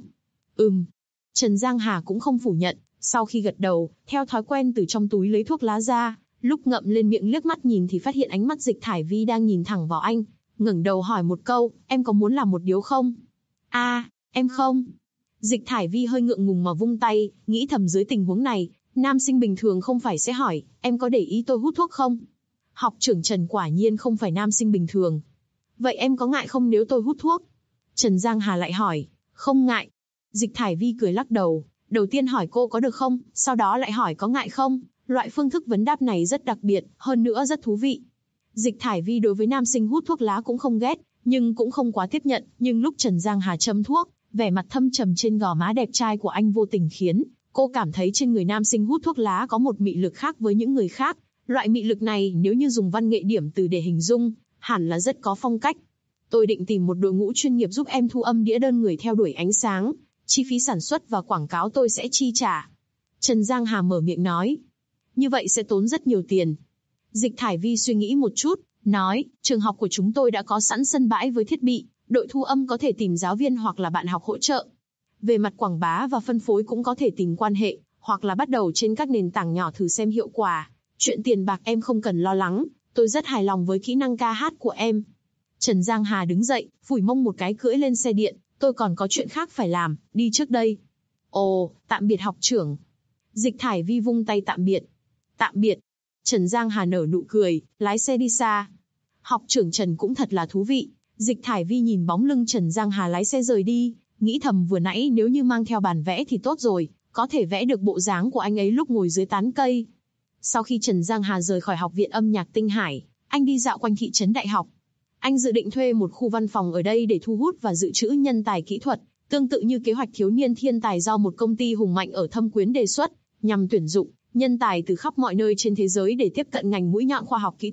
Trần Giang Hà cũng không phủ nhận, sau khi gật đầu, theo thói quen từ trong túi lấy thuốc lá ra, lúc ngậm lên miệng liếc mắt nhìn thì phát hiện ánh mắt Dịch Thải Vi đang nhìn thẳng vào anh, ngẩng đầu hỏi một câu, em có muốn làm một điếu không? Em không. Dịch Thải Vi hơi ngượng ngùng mà vung tay, nghĩ thầm dưới tình huống này, nam sinh bình thường không phải sẽ hỏi, em có để ý tôi hút thuốc không? Học trưởng Trần quả nhiên không phải nam sinh bình thường. Vậy em có ngại không nếu tôi hút thuốc? Trần Giang Hà lại hỏi, không ngại. Dịch Thải Vi cười lắc đầu, đầu tiên hỏi cô có được không, sau đó lại hỏi có ngại không. Loại phương thức vấn đáp này rất đặc biệt, hơn nữa rất thú vị. Dịch Thải Vi đối với nam sinh hút thuốc lá cũng không ghét, nhưng cũng không quá tiếp nhận. Nhưng lúc Trần Giang Hà châm thuốc, vẻ mặt thâm trầm trên gò má đẹp trai của anh vô tình khiến cô cảm thấy trên người nam sinh hút thuốc lá có một mị lực khác với những người khác. Loại mị lực này nếu như dùng văn nghệ điểm từ để hình dung, hẳn là rất có phong cách. Tôi định tìm một đội ngũ chuyên nghiệp giúp em thu âm đĩa đơn Người theo đuổi ánh sáng. Chi phí sản xuất và quảng cáo tôi sẽ chi trả. Trần Giang Hà mở miệng nói. Như vậy sẽ tốn rất nhiều tiền. Dịch Thải Vi suy nghĩ một chút, nói, trường học của chúng tôi đã có sẵn sân bãi với thiết bị, đội thu âm có thể tìm giáo viên hoặc là bạn học hỗ trợ. Về mặt quảng bá và phân phối cũng có thể tìm quan hệ, hoặc là bắt đầu trên các nền tảng nhỏ thử xem hiệu quả. Chuyện tiền bạc em không cần lo lắng, tôi rất hài lòng với kỹ năng ca hát của em. Trần Giang Hà đứng dậy, phủi mông một cái cưỡi lên xe điện, tôi còn có chuyện khác phải làm, đi trước đây. Ồ, tạm biệt học trưởng. Dịch Thải Vi vung tay tạm biệt. Tạm biệt. Trần Giang Hà nở nụ cười, lái xe đi xa. Học trưởng Trần cũng thật là thú vị. Dịch Thải Vi nhìn bóng lưng Trần Giang Hà lái xe rời đi, nghĩ thầm vừa nãy nếu như mang theo bản vẽ thì tốt rồi, có thể vẽ được bộ dáng của anh ấy lúc ngồi dưới tán cây. Sau khi Trần Giang Hà rời khỏi Học viện Âm nhạc Tinh Hải, anh đi dạo quanh thị trấn đại học. Anh dự định thuê một khu văn phòng ở đây để thu hút và dự trữ nhân tài kỹ thuật, tương tự như kế hoạch thiếu niên thiên tài do một công ty hùng mạnh ở Thâm Quyến đề xuất, nhằm tuyển dụng nhân tài từ khắp mọi nơi trên thế giới để tiếp cận ngành mũi nhọn khoa học kỹ thuật,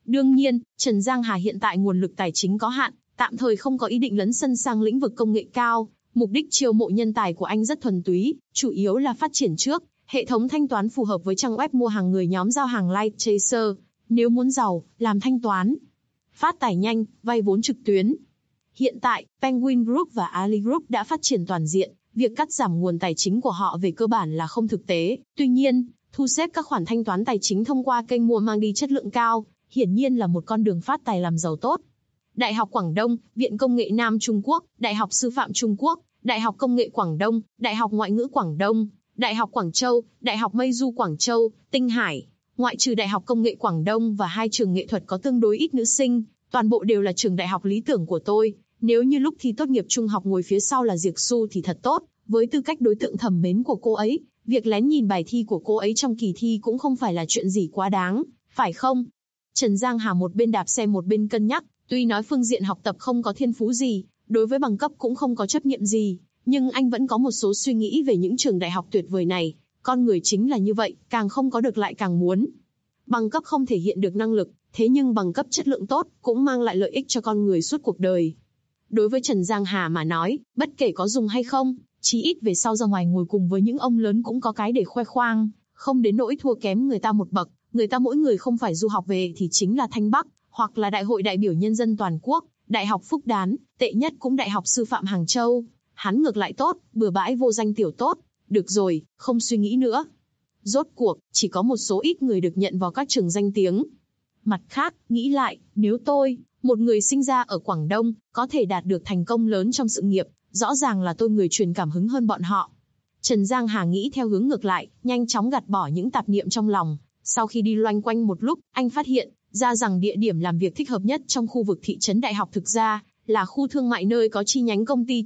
Đương nhiên, Trần Giang Hà hiện tại nguồn lực tài chính có hạn, tạm thời không có ý định lấn sân sang lĩnh vực công nghệ cao. Mục đích chiêu mộ nhân tài của anh rất thuần túy, chủ yếu là phát triển trước hệ thống thanh toán phù hợp với trang web mua hàng người nhóm giao hàng Light Chaser. Nếu muốn giàu, làm thanh toán, phát tài nhanh, vay vốn trực tuyến. Hiện tại, Penguin Group và Ali Group đã phát triển toàn diện, việc cắt giảm nguồn tài chính của họ về cơ bản là không thực tế. Tuy nhiên, thu xếp các khoản thanh toán tài chính thông qua kênh mua mang đi chất lượng cao, hiển nhiên là một con đường phát tài làm giàu tốt. Đại học Quảng Đông, Viện Công nghệ Nam Trung Quốc, Đại học Sư phạm Trung Quốc, Đại học Công nghệ Quảng Đông, Đại học Ngoại ngữ Quảng Đông, Đại học Quảng Châu, Đại học Meizu Quảng Châu, Tinh Hải. Ngoại trừ Đại học Công nghệ Quảng Đông và 2 trường nghệ thuật có tương đối ít nữ sinh, toàn bộ đều là trường đại học lý tưởng của tôi. Nếu như lúc thi tốt nghiệp trung học ngồi phía sau là Diệc Xu thì thật tốt, với tư cách đối tượng thẩm mến của cô ấy, việc lén nhìn bài thi của cô ấy trong kỳ thi cũng không phải là chuyện gì quá đáng, phải không? Trần Giang Hà một bên đạp xe một bên cân nhắc, tuy nói phương diện học tập không có thiên phú gì, đối với bằng cấp cũng không có chấp niệm gì, nhưng anh vẫn có một số suy nghĩ về những trường đại học tuyệt vời này. Con người chính là như vậy, càng không có được lại càng muốn. Bằng cấp không thể hiện được năng lực, thế nhưng bằng cấp chất lượng tốt cũng mang lại lợi ích cho con người suốt cuộc đời. Đối với Trần Giang Hà mà nói, bất kể có dùng hay không, chí ít về sau ra ngoài ngồi cùng với những ông lớn cũng có cái để khoe khoang, không đến nỗi thua kém người ta một bậc. Người ta mỗi người không phải du học về thì chính là Thanh Bắc, hoặc là Đại hội đại biểu nhân dân toàn quốc, Đại học Phúc Đán, tệ nhất cũng Đại học Sư phạm Hàng Châu. Hắn ngược lại tốt, bừa bãi vô danh tiểu tốt. Được rồi, không suy nghĩ nữa. Rốt cuộc, chỉ có một số ít người được nhận vào các trường danh tiếng. Mặt khác, nghĩ lại, nếu tôi, một người sinh ra ở Quảng Đông, có thể đạt được thành công lớn trong sự nghiệp, rõ ràng là tôi người truyền cảm hứng hơn bọn họ. Trần Giang Hà nghĩ theo hướng ngược lại, nhanh chóng gạt bỏ những tạp niệm trong lòng. Sau khi đi loanh quanh một lúc, anh phát hiện ra rằng địa điểm làm việc thích hợp nhất trong khu vực thị trấn đại học thực ra là khu thương mại nơi có chi nhánh công ty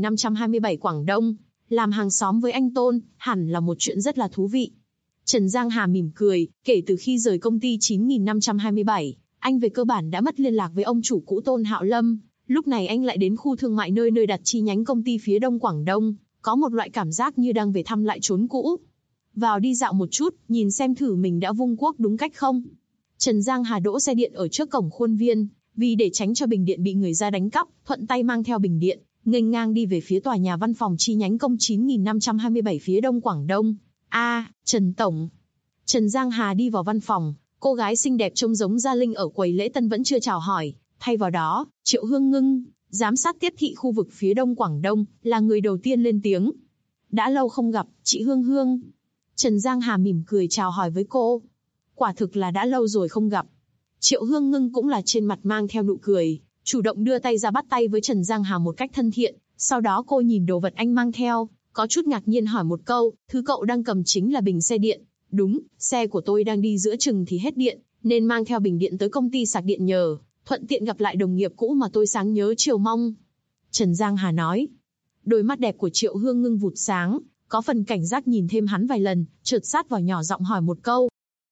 9527 Quảng Đông. Làm hàng xóm với anh Tôn, hẳn là một chuyện rất là thú vị. Trần Giang Hà mỉm cười, kể từ khi rời công ty 9527, anh về cơ bản đã mất liên lạc với ông chủ cũ Tôn Hạo Lâm. Lúc này anh lại đến khu thương mại nơi đặt chi nhánh công ty phía đông Quảng Đông, có một loại cảm giác như đang về thăm lại chốn cũ. Vào đi dạo một chút, nhìn xem thử mình đã vung quốc đúng cách không. Trần Giang Hà đỗ xe điện ở trước cổng khuôn viên, vì để tránh cho bình điện bị người ra đánh cắp, thuận tay mang theo bình điện, nghênh ngang đi về phía tòa nhà văn phòng chi nhánh công 9527 phía đông Quảng Đông. Trần Tổng. Trần Giang Hà đi vào văn phòng, cô gái xinh đẹp trông giống Gia Linh ở quầy lễ tân vẫn chưa chào hỏi, thay vào đó, Triệu Hương Ngưng, giám sát tiếp thị khu vực phía đông Quảng Đông, là người đầu tiên lên tiếng. Đã lâu không gặp, chị Hương Hương. Trần Giang Hà mỉm cười chào hỏi với cô. Quả thực là đã lâu rồi không gặp. Triệu Hương Ngưng cũng là trên mặt mang theo nụ cười, chủ động đưa tay ra bắt tay với Trần Giang Hà một cách thân thiện. Sau đó cô nhìn đồ vật anh mang theo, có chút ngạc nhiên hỏi một câu, thứ cậu đang cầm chính là bình xe điện. Đúng, xe của tôi đang đi giữa chừng thì hết điện, nên mang theo bình điện tới công ty sạc điện nhờ, thuận tiện gặp lại đồng nghiệp cũ mà tôi sáng nhớ chiều mong. Trần Giang Hà nói. Đôi mắt đẹp của Triệu Hương Ngưng vụt sáng, có phần cảnh giác nhìn thêm hắn vài lần, chợt sát vào nhỏ giọng hỏi một câu.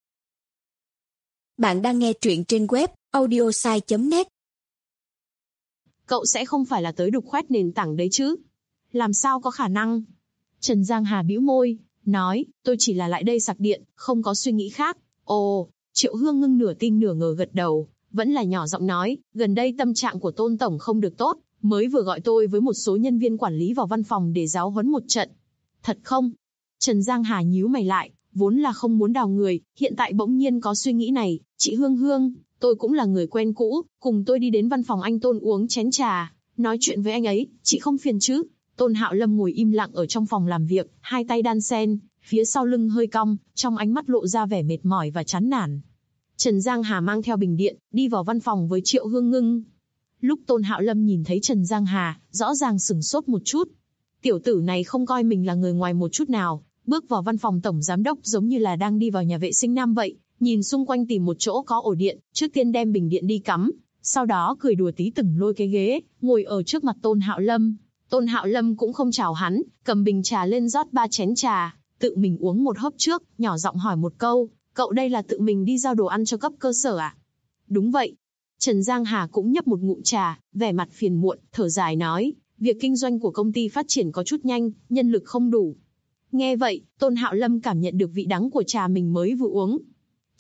Bạn đang nghe truyện trên web audiosai.net. Cậu sẽ không phải là tới đục khoét nền tảng đấy chứ? Làm sao có khả năng? Trần Giang Hà bĩu môi, nói, tôi chỉ là lại đây sạc điện, không có suy nghĩ khác. Ồ, Triệu Hương Ngưng nửa tin nửa ngờ gật đầu, vẫn là nhỏ giọng nói, gần đây tâm trạng của Tôn Tổng không được tốt, mới vừa gọi tôi với một số nhân viên quản lý vào văn phòng để giáo huấn một trận. Thật không? Trần Giang Hà nhíu mày lại, vốn là không muốn đào người, hiện tại bỗng nhiên có suy nghĩ này. Chị Hương Hương, tôi cũng là người quen cũ, cùng tôi đi đến văn phòng anh Tôn uống chén trà, nói chuyện với anh ấy, chị không phiền chứ? Tôn Hạo Lâm ngồi im lặng ở trong phòng làm việc, hai tay đan sen, phía sau lưng hơi cong, trong ánh mắt lộ ra vẻ mệt mỏi và chán nản. Trần Giang Hà mang theo bình điện, đi vào văn phòng với Triệu Hương Ngưng. Lúc Tôn Hạo Lâm nhìn thấy Trần Giang Hà, rõ ràng sửng sốt một chút. Tiểu tử này không coi mình là người ngoài một chút nào, bước vào văn phòng tổng giám đốc giống như là đang đi vào nhà vệ sinh nam vậy, nhìn xung quanh tìm một chỗ có ổ điện, trước tiên đem bình điện đi cắm, sau đó cười đùa tí từng lôi cái ghế, ngồi ở trước mặt Tôn Hạo Lâm. Tôn Hạo Lâm cũng không chào hắn, cầm bình trà lên rót 3 chén trà, tự mình uống một hớp trước, nhỏ giọng hỏi một câu, cậu đây là tự mình đi giao đồ ăn cho cấp cơ sở à? Đúng vậy. Trần Giang Hà cũng nhấp một ngụm trà, vẻ mặt phiền muộn, thở dài nói, việc kinh doanh của công ty phát triển có chút nhanh, nhân lực không đủ. Nghe vậy, Tôn Hạo Lâm cảm nhận được vị đắng của trà mình mới vừa uống.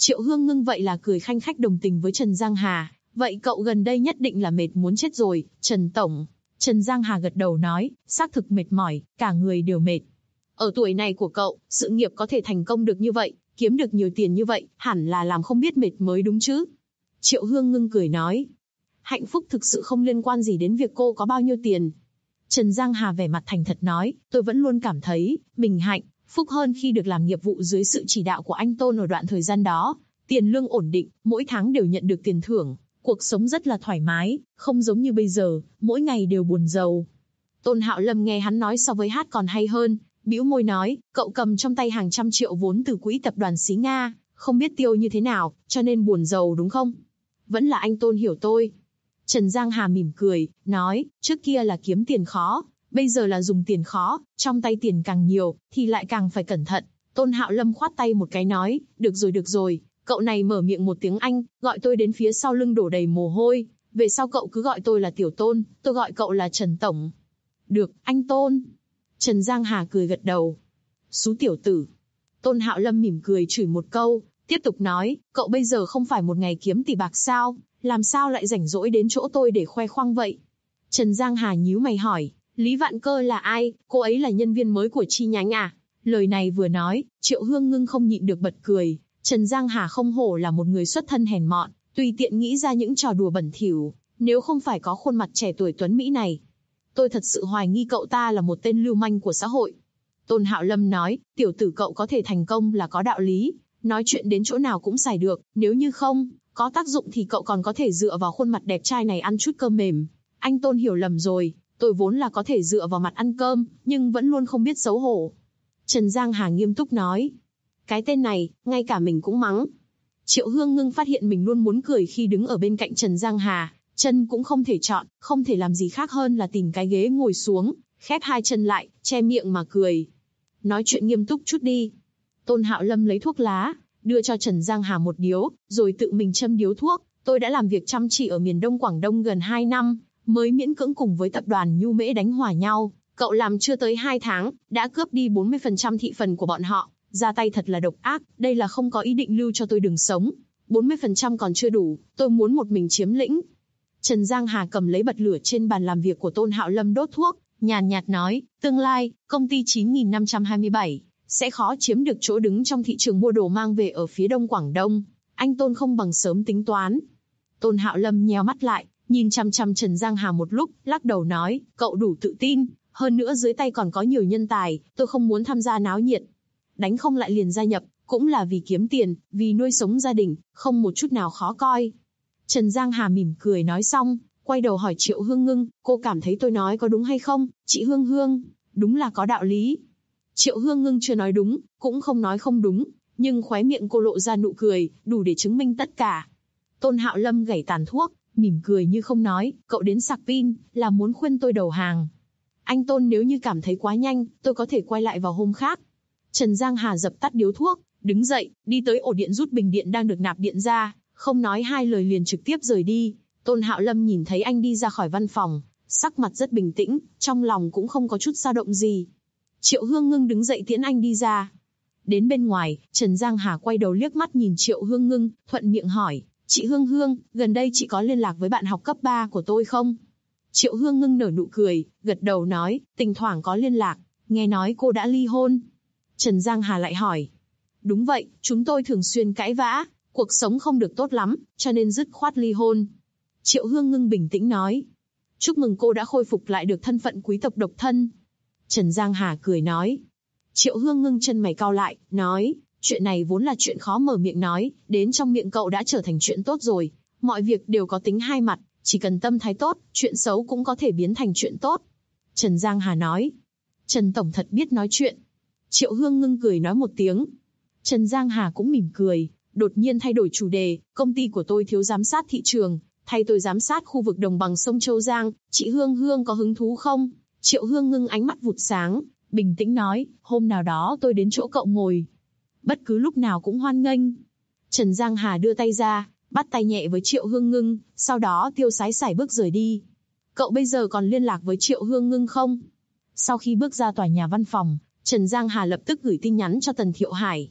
Triệu Hương Ngưng vậy là cười khanh khách đồng tình với Trần Giang Hà. Vậy cậu gần đây nhất định là mệt muốn chết rồi, Trần Tổng. Trần Giang Hà gật đầu nói, xác thực mệt mỏi, cả người đều mệt. Ở tuổi này của cậu, sự nghiệp có thể thành công được như vậy, kiếm được nhiều tiền như vậy, hẳn là làm không biết mệt mới đúng chứ. Triệu Hương Ngưng cười nói, hạnh phúc thực sự không liên quan gì đến việc cô có bao nhiêu tiền. Trần Giang Hà vẻ mặt thành thật nói, tôi vẫn luôn cảm thấy, mình hạnh phúc hơn khi được làm nghiệp vụ dưới sự chỉ đạo của anh Tôn ở đoạn thời gian đó. Tiền lương ổn định, mỗi tháng đều nhận được tiền thưởng, cuộc sống rất là thoải mái, không giống như bây giờ, mỗi ngày đều buồn rầu. Tôn Hạo Lâm nghe hắn nói so với hát còn hay hơn, bĩu môi nói, cậu cầm trong tay hàng trăm triệu vốn từ quỹ tập đoàn xí Nga, không biết tiêu như thế nào, cho nên buồn rầu đúng không? Vẫn là anh Tôn hiểu tôi. Trần Giang Hà mỉm cười, nói, trước kia là kiếm tiền khó, bây giờ là dùng tiền khó, trong tay tiền càng nhiều, thì lại càng phải cẩn thận. Tôn Hạo Lâm khoát tay một cái nói, được rồi, cậu này mở miệng một tiếng Anh, gọi tôi đến phía sau lưng đổ đầy mồ hôi, về sau cậu cứ gọi tôi là Tiểu Tôn, tôi gọi cậu là Trần Tổng. Được, anh Tôn. Trần Giang Hà cười gật đầu. Xú tiểu tử. Tôn Hạo Lâm mỉm cười chửi một câu, tiếp tục nói, cậu bây giờ không phải một ngày kiếm tỷ bạc sao, làm sao lại rảnh rỗi đến chỗ tôi để khoe khoang vậy? Trần Giang Hà nhíu mày hỏi, Lý Vạn Cơ là ai, cô ấy là nhân viên mới của chi nhánh à? Lời này vừa nói, Triệu Hương Ngưng không nhịn được bật cười, Trần Giang Hà không hổ là một người xuất thân hèn mọn, tùy tiện nghĩ ra những trò đùa bẩn thỉu, nếu không phải có khuôn mặt trẻ tuổi tuấn mỹ này. Tôi thật sự hoài nghi cậu ta là một tên lưu manh của xã hội. Tôn Hạo Lâm nói, tiểu tử cậu có thể thành công là có đạo lý, nói chuyện đến chỗ nào cũng xài được, nếu như không có tác dụng thì cậu còn có thể dựa vào khuôn mặt đẹp trai này ăn chút cơm mềm. Anh Tôn hiểu lầm rồi, tôi vốn là có thể dựa vào mặt ăn cơm, nhưng vẫn luôn không biết xấu hổ. Trần Giang Hà nghiêm túc nói, cái tên này, ngay cả mình cũng mắng. Triệu Hương Ngưng phát hiện mình luôn muốn cười khi đứng ở bên cạnh Trần Giang Hà, chân cũng không thể chọn, không thể làm gì khác hơn là tìm cái ghế ngồi xuống, khép hai chân lại, che miệng mà cười. Nói chuyện nghiêm túc chút đi. Tôn Hạo Lâm lấy thuốc lá, đưa cho Trần Giang Hà một điếu, rồi tự mình châm điếu thuốc. Tôi đã làm việc chăm chỉ ở miền Đông Quảng Đông gần 2 năm, mới miễn cưỡng cùng với tập đoàn Nhu Mễ đánh hòa nhau. Cậu làm chưa tới 2 tháng, đã cướp đi 40% thị phần của bọn họ, ra tay thật là độc ác, đây là không có ý định lưu cho tôi đường sống. 40% còn chưa đủ, tôi muốn một mình chiếm lĩnh. Trần Giang Hà cầm lấy bật lửa trên bàn làm việc của Tôn Hạo Lâm đốt thuốc, nhàn nhạt nói, tương lai, công ty 9527 sẽ khó chiếm được chỗ đứng trong thị trường mua đồ mang về ở phía Đông Quảng Đông. Anh Tôn không bằng sớm tính toán. Tôn Hạo Lâm nheo mắt lại, nhìn chăm chăm Trần Giang Hà một lúc, lắc đầu nói, cậu đủ tự tin, hơn nữa dưới tay còn có nhiều nhân tài, tôi không muốn tham gia náo nhiệt. Đánh không lại liền gia nhập, cũng là vì kiếm tiền, vì nuôi sống gia đình, không một chút nào khó coi. Trần Giang Hà mỉm cười nói xong, quay đầu hỏi Triệu Hương Ngưng, cô cảm thấy tôi nói có đúng hay không, chị Hương Hương, đúng là có đạo lý. Triệu Hương Ngưng chưa nói đúng, cũng không nói không đúng, nhưng khóe miệng cô lộ ra nụ cười, đủ để chứng minh tất cả. Tôn Hạo Lâm gảy tàn thuốc, mỉm cười như không nói, cậu đến sạc pin, là muốn khuyên tôi đầu hàng. Anh Tôn nếu như cảm thấy quá nhanh, tôi có thể quay lại vào hôm khác. Trần Giang Hà dập tắt điếu thuốc, đứng dậy, đi tới ổ điện rút bình điện đang được nạp điện ra, không nói hai lời liền trực tiếp rời đi. Tôn Hạo Lâm nhìn thấy anh đi ra khỏi văn phòng, sắc mặt rất bình tĩnh, trong lòng cũng không có chút dao động gì. Triệu Hương Ngưng đứng dậy tiễn anh đi ra. Đến bên ngoài, Trần Giang Hà quay đầu liếc mắt nhìn Triệu Hương Ngưng, thuận miệng hỏi, chị Hương Hương, gần đây chị có liên lạc với bạn học cấp 3 của tôi không? Triệu Hương Ngưng nở nụ cười, gật đầu nói, thỉnh thoảng có liên lạc, nghe nói cô đã ly hôn. Trần Giang Hà lại hỏi, đúng vậy, chúng tôi thường xuyên cãi vã, cuộc sống không được tốt lắm, cho nên dứt khoát ly hôn. Triệu Hương Ngưng bình tĩnh nói, chúc mừng cô đã khôi phục lại được thân phận quý tộc độc thân. Trần Giang Hà cười nói. Triệu Hương Ngưng chân mày cau lại, nói, chuyện này vốn là chuyện khó mở miệng nói, đến trong miệng cậu đã trở thành chuyện tốt rồi. Mọi việc đều có tính hai mặt, chỉ cần tâm thái tốt, chuyện xấu cũng có thể biến thành chuyện tốt. Trần Giang Hà nói. Trần Tổng thật biết nói chuyện. Triệu Hương Ngưng cười nói một tiếng. Trần Giang Hà cũng mỉm cười, đột nhiên thay đổi chủ đề, công ty của tôi thiếu giám sát thị trường, thay tôi giám sát khu vực đồng bằng sông Châu Giang, chị Hương Hương có hứng thú không? Triệu Hương Ngưng ánh mắt vụt sáng, bình tĩnh nói, hôm nào đó tôi đến chỗ cậu ngồi. Bất cứ lúc nào cũng hoan nghênh. Trần Giang Hà đưa tay ra, bắt tay nhẹ với Triệu Hương Ngưng, sau đó tiêu sái sải bước rời đi. Cậu bây giờ còn liên lạc với Triệu Hương Ngưng không? Sau khi bước ra tòa nhà văn phòng, Trần Giang Hà lập tức gửi tin nhắn cho Tần Thiệu Hải.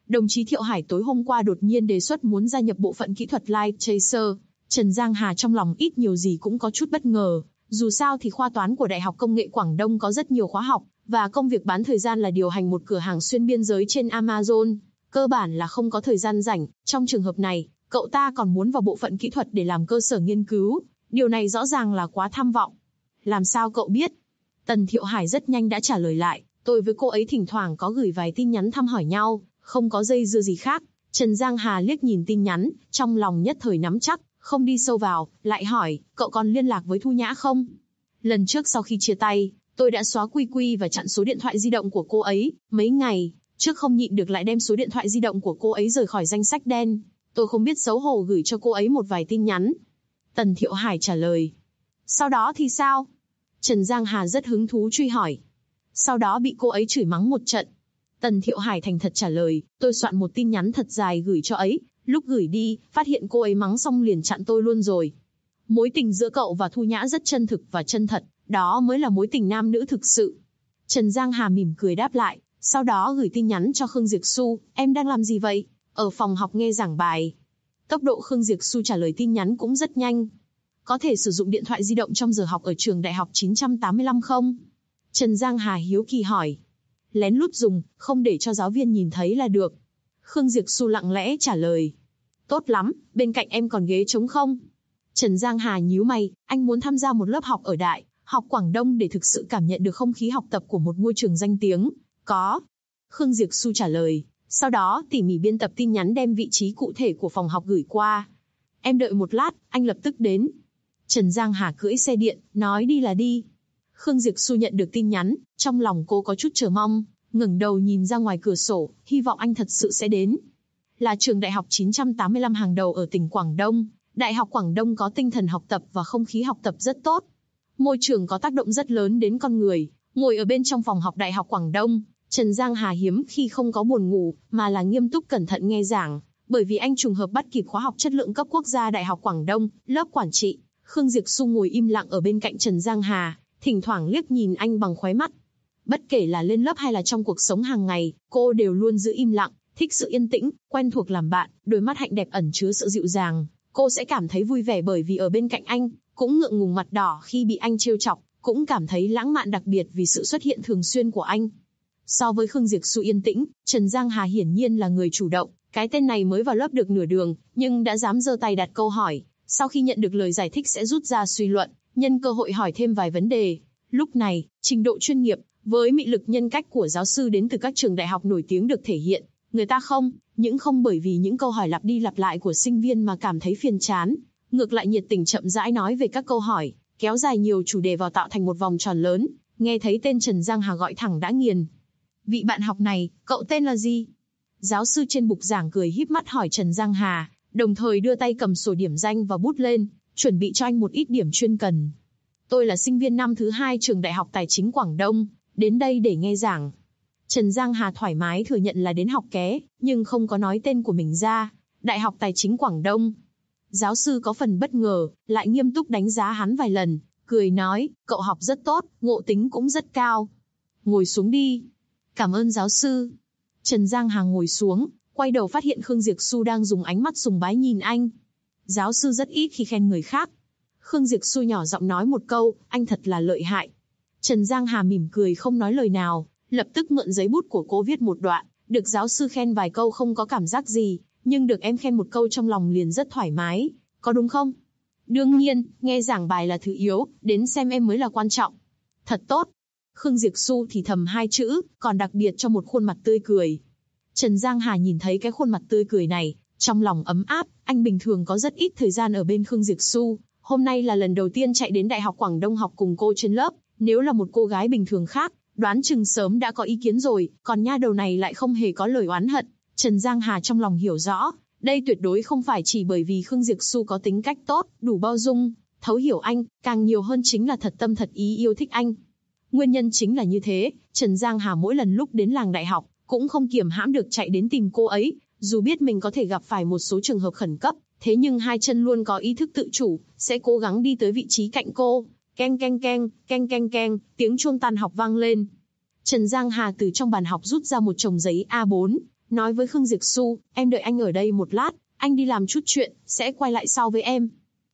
Đồng chí Thiệu Hải tối hôm qua đột nhiên đề xuất muốn gia nhập bộ phận kỹ thuật Light Chaser. Trần Giang Hà trong lòng ít nhiều gì cũng có chút bất ngờ. Dù sao thì khoa toán của Đại học Công nghệ Quảng Đông có rất nhiều khóa học, và công việc bán thời gian là điều hành một cửa hàng xuyên biên giới trên Amazon. Cơ bản là không có thời gian rảnh. Trong trường hợp này, cậu ta còn muốn vào bộ phận kỹ thuật để làm cơ sở nghiên cứu. Điều này rõ ràng là quá tham vọng. Làm sao cậu biết? Tần Thiệu Hải rất nhanh đã trả lời lại. Tôi với cô ấy thỉnh thoảng có gửi vài tin nhắn thăm hỏi nhau, không có dây dưa gì khác. Trần Giang Hà liếc nhìn tin nhắn, trong lòng nhất thời nắm chắc, không đi sâu vào, lại hỏi, cậu còn liên lạc với Thu Nhã không? Lần trước sau khi chia tay, tôi đã xóa QQ và chặn số điện thoại di động của cô ấy. Mấy ngày trước không nhịn được lại đem số điện thoại di động của cô ấy rời khỏi danh sách đen. Tôi không biết xấu hổ gửi cho cô ấy một vài tin nhắn. Tần Thiệu Hải trả lời. Sau đó thì sao? Trần Giang Hà rất hứng thú truy hỏi. Sau đó bị cô ấy chửi mắng một trận. Tần Thiệu Hải thành thật trả lời, tôi soạn một tin nhắn thật dài gửi cho ấy. Lúc gửi đi, phát hiện cô ấy mắng xong liền chặn tôi luôn rồi. Mối tình giữa cậu và Thu Nhã rất chân thực và chân thật, đó mới là mối tình nam nữ thực sự. Trần Giang Hà mỉm cười đáp lại, sau đó gửi tin nhắn cho Khương Diệc Xu, em đang làm gì vậy? Ở phòng học nghe giảng bài. Tốc độ Khương Diệc Xu trả lời tin nhắn cũng rất nhanh. Có thể sử dụng điện thoại di động trong giờ học ở trường Đại học 985 không? Trần Giang Hà hiếu kỳ hỏi. Lén lút dùng, không để cho giáo viên nhìn thấy là được. Khương Diệc Xu lặng lẽ trả lời. Tốt lắm, bên cạnh em còn ghế trống không? Trần Giang Hà nhíu mày, anh muốn tham gia một lớp học ở Đại học Quảng Đông để thực sự cảm nhận được không khí học tập của một ngôi trường danh tiếng. Có. Khương Diệc Xu trả lời, sau đó tỉ mỉ biên tập tin nhắn đem vị trí cụ thể của phòng học gửi qua. Em đợi một lát, anh lập tức đến. Trần Giang Hà cưỡi xe điện, nói đi là đi. Khương Diệc Xu nhận được tin nhắn, trong lòng cô có chút chờ mong, ngẩng đầu nhìn ra ngoài cửa sổ, hy vọng anh thật sự sẽ đến. Là trường Đại học 985 hàng đầu ở tỉnh Quảng Đông, Đại học Quảng Đông có tinh thần học tập và không khí học tập rất tốt. Môi trường có tác động rất lớn đến con người. Ngồi ở bên trong phòng học Đại học Quảng Đông, Trần Giang Hà hiếm khi không có buồn ngủ, mà là nghiêm túc cẩn thận nghe giảng, bởi vì anh trùng hợp bắt kịp khóa học chất lượng cấp quốc gia Đại học Quảng Đông, lớp quản trị. Khương Diệc Xu ngồi im lặng ở bên cạnh Trần Giang Hà, thỉnh thoảng liếc nhìn anh bằng khóe mắt. Bất kể là lên lớp hay là trong cuộc sống hàng ngày, cô đều luôn giữ im lặng, thích sự yên tĩnh, quen thuộc làm bạn, đôi mắt hạnh đẹp ẩn chứa sự dịu dàng. Cô sẽ cảm thấy vui vẻ bởi vì ở bên cạnh anh, cũng ngượng ngùng mặt đỏ khi bị anh trêu chọc, cũng cảm thấy lãng mạn đặc biệt vì sự xuất hiện thường xuyên của anh. So với Khương Diệc Xu yên tĩnh, Trần Giang Hà hiển nhiên là người chủ động. Cái tên này mới vào lớp được nửa đường, nhưng đã dám giơ tay đặt câu hỏi. Sau khi nhận được lời giải thích sẽ rút ra suy luận, nhân cơ hội hỏi thêm vài vấn đề. Lúc này, trình độ chuyên nghiệp, với mị lực nhân cách của giáo sư đến từ các trường đại học nổi tiếng được thể hiện. Người ta không bởi vì những câu hỏi lặp đi lặp lại của sinh viên mà cảm thấy phiền chán. Ngược lại nhiệt tình chậm rãi nói về các câu hỏi, kéo dài nhiều chủ đề vào tạo thành một vòng tròn lớn. Nghe thấy tên Trần Giang Hà gọi thẳng đã nghiền. Vị bạn học này, cậu tên là gì? Giáo sư trên bục giảng cười híp mắt hỏi Trần Giang Hà, đồng thời đưa tay cầm sổ điểm danh và bút lên, chuẩn bị cho anh một ít điểm chuyên cần. Tôi là sinh viên năm thứ 2 trường Đại học Tài chính Quảng Đông, đến đây để nghe giảng. Trần Giang Hà thoải mái thừa nhận là đến học ké, nhưng không có nói tên của mình ra. Đại học Tài chính Quảng Đông. Giáo sư có phần bất ngờ, lại nghiêm túc đánh giá hắn vài lần, cười nói, cậu học rất tốt, ngộ tính cũng rất cao. Ngồi xuống đi. Cảm ơn giáo sư. Trần Giang Hà ngồi xuống, quay đầu phát hiện Khương Diệc Xu đang dùng ánh mắt sùng bái nhìn anh. Giáo sư rất ít khi khen người khác. Khương Diệc Xu nhỏ giọng nói một câu, anh thật là lợi hại. Trần Giang Hà mỉm cười không nói lời nào, lập tức mượn giấy bút của cô viết một đoạn. Được giáo sư khen vài câu không có cảm giác gì, nhưng được em khen một câu trong lòng liền rất thoải mái, có đúng không? Đương nhiên, nghe giảng bài là thứ yếu, đến xem em mới là quan trọng. Thật tốt. Khương Diệc Xu thì thầm hai chữ, còn đặc biệt cho một khuôn mặt tươi cười. Trần Giang Hà nhìn thấy cái khuôn mặt tươi cười này, trong lòng ấm áp. Anh bình thường có rất ít thời gian ở bên Khương Diệc Xu, hôm nay là lần đầu tiên chạy đến Đại học Quảng Đông học cùng cô trên lớp. Nếu là một cô gái bình thường khác, đoán chừng sớm đã có ý kiến rồi, còn nha đầu này lại không hề có lời oán hận. Trần Giang Hà trong lòng hiểu rõ, đây tuyệt đối không phải chỉ bởi vì Khương Diệc Xu có tính cách tốt, đủ bao dung, thấu hiểu anh, càng nhiều hơn chính là thật tâm thật ý yêu thích anh. Nguyên nhân chính là như thế, Trần Giang Hà mỗi lần lúc đến làng đại học, cũng không kiềm hãm được chạy đến tìm cô ấy, dù biết mình có thể gặp phải một số trường hợp khẩn cấp, thế nhưng hai chân luôn có ý thức tự chủ, sẽ cố gắng đi tới vị trí cạnh cô. Keng keng keng, keng keng keng, tiếng chuông tan học vang lên. Trần Giang Hà từ trong bàn học rút ra một chồng giấy A4, nói với Khương Diệp Xu, em đợi anh ở đây một lát, anh đi làm chút chuyện, sẽ quay lại sau với em.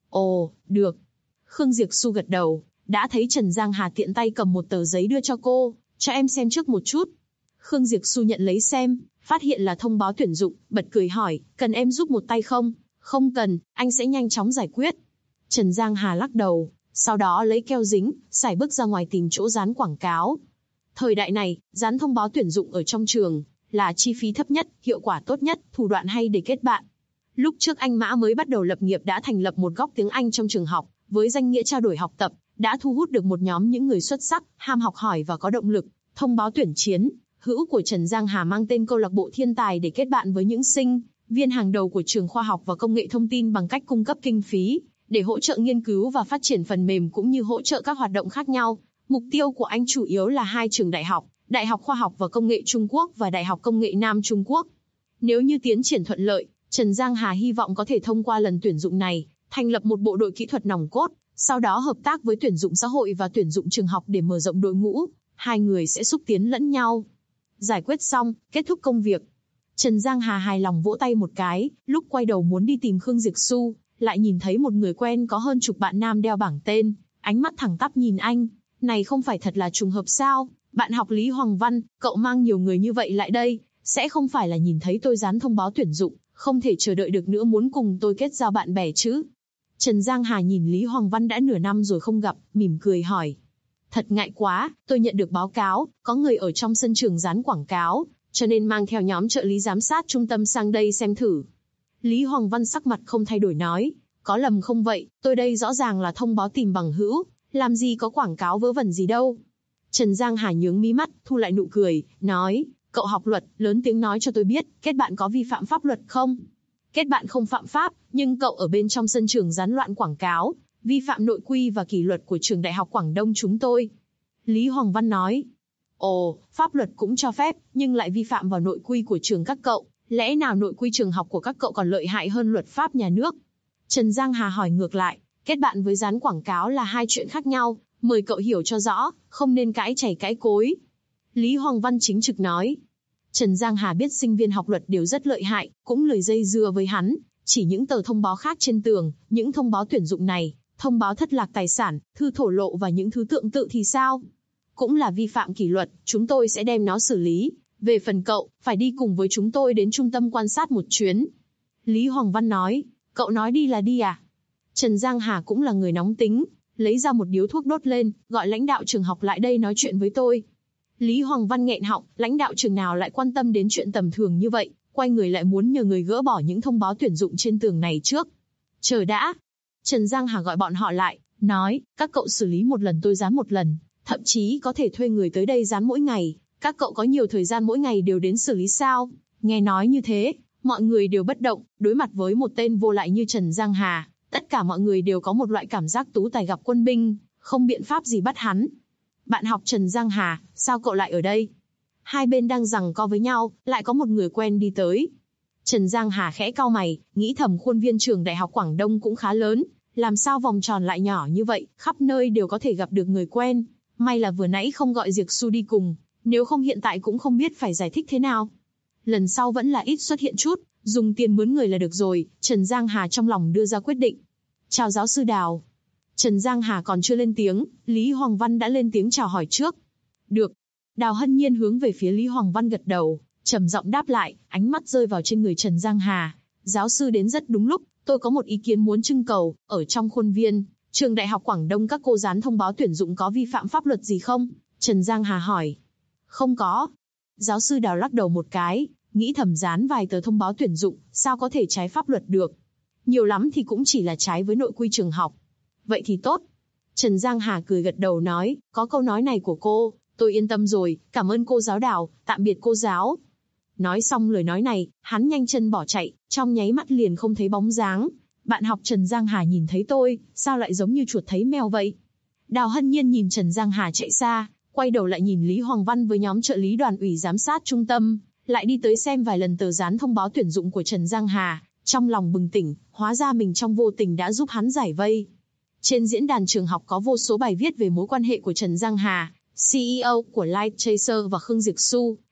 Ồ, được. Khương Diệp Xu gật đầu, đã thấy Trần Giang Hà tiện tay cầm một tờ giấy đưa cho cô, cho em xem trước một chút. Khương Diệp Xu nhận lấy xem, phát hiện là thông báo tuyển dụng, bật cười hỏi, cần em giúp một tay không? Không cần, anh sẽ nhanh chóng giải quyết. Trần Giang Hà lắc đầu, sau đó lấy keo dính, sải bước ra ngoài tìm chỗ dán quảng cáo. Thời đại này, dán thông báo tuyển dụng ở trong trường là chi phí thấp nhất, hiệu quả tốt nhất, thủ đoạn hay để kết bạn. Lúc trước anh Mã mới bắt đầu lập nghiệp đã thành lập một góc tiếng Anh trong trường học, với danh nghĩa trao đổi học tập, đã thu hút được một nhóm những người xuất sắc, ham học hỏi và có động lực. Thông báo tuyển chiến hữu của Trần Giang Hà mang tên câu lạc bộ thiên tài để kết bạn với những sinh viên hàng đầu của trường khoa học và công nghệ thông tin bằng cách cung cấp kinh phí để hỗ trợ nghiên cứu và phát triển phần mềm cũng như hỗ trợ các hoạt động khác nhau. Mục tiêu của anh chủ yếu là 2 trường đại học, Đại học Khoa học và Công nghệ Trung Quốc và Đại học Công nghệ Nam Trung Quốc. Nếu như tiến triển thuận lợi, Trần Giang Hà hy vọng có thể thông qua lần tuyển dụng này, thành lập một bộ đội kỹ thuật nòng cốt, sau đó hợp tác với tuyển dụng xã hội và tuyển dụng trường học để mở rộng đội ngũ, hai người sẽ xúc tiến lẫn nhau. Giải quyết xong, kết thúc công việc. Trần Giang Hà hài lòng vỗ tay một cái, lúc quay đầu muốn đi tìm Khương Diệp Xu, lại nhìn thấy một người quen có hơn chục bạn nam đeo bảng tên, ánh mắt thẳng tắp nhìn anh, này không phải thật là trùng hợp sao? Bạn học Lý Hoàng Văn, cậu mang nhiều người như vậy lại đây, sẽ không phải là nhìn thấy tôi dán thông báo tuyển dụng, không thể chờ đợi được nữa muốn cùng tôi kết giao bạn bè chứ? Trần Giang Hà nhìn Lý Hoàng Văn đã nửa năm rồi không gặp, mỉm cười hỏi. Thật ngại quá, tôi nhận được báo cáo, có người ở trong sân trường dán quảng cáo, cho nên mang theo nhóm trợ lý giám sát trung tâm sang đây xem thử. Lý Hoàng Văn sắc mặt không thay đổi nói, có lầm không vậy, tôi đây rõ ràng là thông báo tìm bằng hữu, làm gì có quảng cáo vớ vẩn gì đâu. Trần Giang Hà nhướng mí mắt, thu lại nụ cười, nói, cậu học luật, lớn tiếng nói cho tôi biết, kết bạn có vi phạm pháp luật không? Kết bạn không phạm pháp, nhưng cậu ở bên trong sân trường dán loạn quảng cáo, vi phạm nội quy và kỷ luật của trường Đại học Quảng Đông chúng tôi. Lý Hoàng Văn nói, ồ, pháp luật cũng cho phép, nhưng lại vi phạm vào nội quy của trường các cậu, lẽ nào nội quy trường học của các cậu còn lợi hại hơn luật pháp nhà nước? Trần Giang Hà hỏi ngược lại, kết bạn với dán quảng cáo là hai chuyện khác nhau, mời cậu hiểu cho rõ, không nên cãi chày cãi cối. Lý Hoàng Văn chính trực nói. Trần Giang Hà biết sinh viên học luật đều rất lợi hại, cũng lười dây dưa với hắn, chỉ những tờ thông báo khác trên tường, những thông báo tuyển dụng này, thông báo thất lạc tài sản, thư thổ lộ và những thứ tương tự thì sao? Cũng là vi phạm kỷ luật, chúng tôi sẽ đem nó xử lý. Về phần cậu, phải đi cùng với chúng tôi đến trung tâm quan sát một chuyến. Lý Hoàng Văn nói, cậu nói đi là đi à? Trần Giang Hà cũng là người nóng tính, lấy ra một điếu thuốc đốt lên, gọi lãnh đạo trường học lại đây nói chuyện với tôi. Lý Hoàng Văn nghẹn họng, lãnh đạo trường nào lại quan tâm đến chuyện tầm thường như vậy, quay người lại muốn nhờ người gỡ bỏ những thông báo tuyển dụng trên tường này trước. Chờ đã. Trần Giang Hà gọi bọn họ lại, nói, các cậu xử lý một lần tôi dán một lần, thậm chí có thể thuê người tới đây dán mỗi ngày, các cậu có nhiều thời gian mỗi ngày đều đến xử lý sao? Nghe nói như thế, mọi người đều bất động, đối mặt với một tên vô lại như Trần Giang Hà, tất cả mọi người đều có một loại cảm giác tú tài gặp quân binh, không biện pháp gì bắt hắn. Bạn học Trần Giang Hà, sao cậu lại ở đây? Hai bên đang giằng co với nhau, lại có một người quen đi tới. Trần Giang Hà khẽ cau mày, nghĩ thầm khuôn viên trường Đại học Quảng Đông cũng khá lớn, làm sao vòng tròn lại nhỏ như vậy, khắp nơi đều có thể gặp được người quen. May là vừa nãy không gọi Diệp Xu đi cùng, nếu không hiện tại cũng không biết phải giải thích thế nào. Lần sau vẫn là ít xuất hiện chút, dùng tiền mướn người là được rồi, Trần Giang Hà trong lòng đưa ra quyết định. Chào giáo sư Đào. Trần Giang Hà còn chưa lên tiếng, Lý Hoàng Văn đã lên tiếng chào hỏi trước. Được. Đào Hân Nhiên hướng về phía Lý Hoàng Văn gật đầu, trầm giọng đáp lại, ánh mắt rơi vào trên người Trần Giang Hà. Giáo sư đến rất đúng lúc, tôi có một ý kiến muốn trưng cầu, ở trong khuôn viên, trường Đại học Quảng Đông các cô dán thông báo tuyển dụng có vi phạm pháp luật gì không? Trần Giang Hà hỏi. Không có. Giáo sư Đào lắc đầu một cái, nghĩ thầm dán vài tờ thông báo tuyển dụng, sao có thể trái pháp luật được? Nhiều lắm thì cũng chỉ là trái với nội quy trường học. Vậy thì tốt. Trần Giang Hà cười gật đầu nói, có câu nói này của cô, tôi yên tâm rồi, cảm ơn cô giáo Đào, tạm biệt cô giáo. Nói xong lời nói này, hắn nhanh chân bỏ chạy, trong nháy mắt liền không thấy bóng dáng. Bạn học Trần Giang Hà nhìn thấy tôi, sao lại giống như chuột thấy mèo vậy? Đào Hân Nhiên nhìn Trần Giang Hà chạy xa, quay đầu lại nhìn Lý Hoàng Văn với nhóm trợ lý đoàn ủy giám sát trung tâm, lại đi tới xem vài lần tờ dán thông báo tuyển dụng của Trần Giang Hà, trong lòng bừng tỉnh, hóa ra mình trong vô tình đã giúp hắn giải vây. Trên diễn đàn trường học có vô số bài viết về mối quan hệ của Trần Giang Hà, CEO của Light Chaser và Khương Diệp Xu,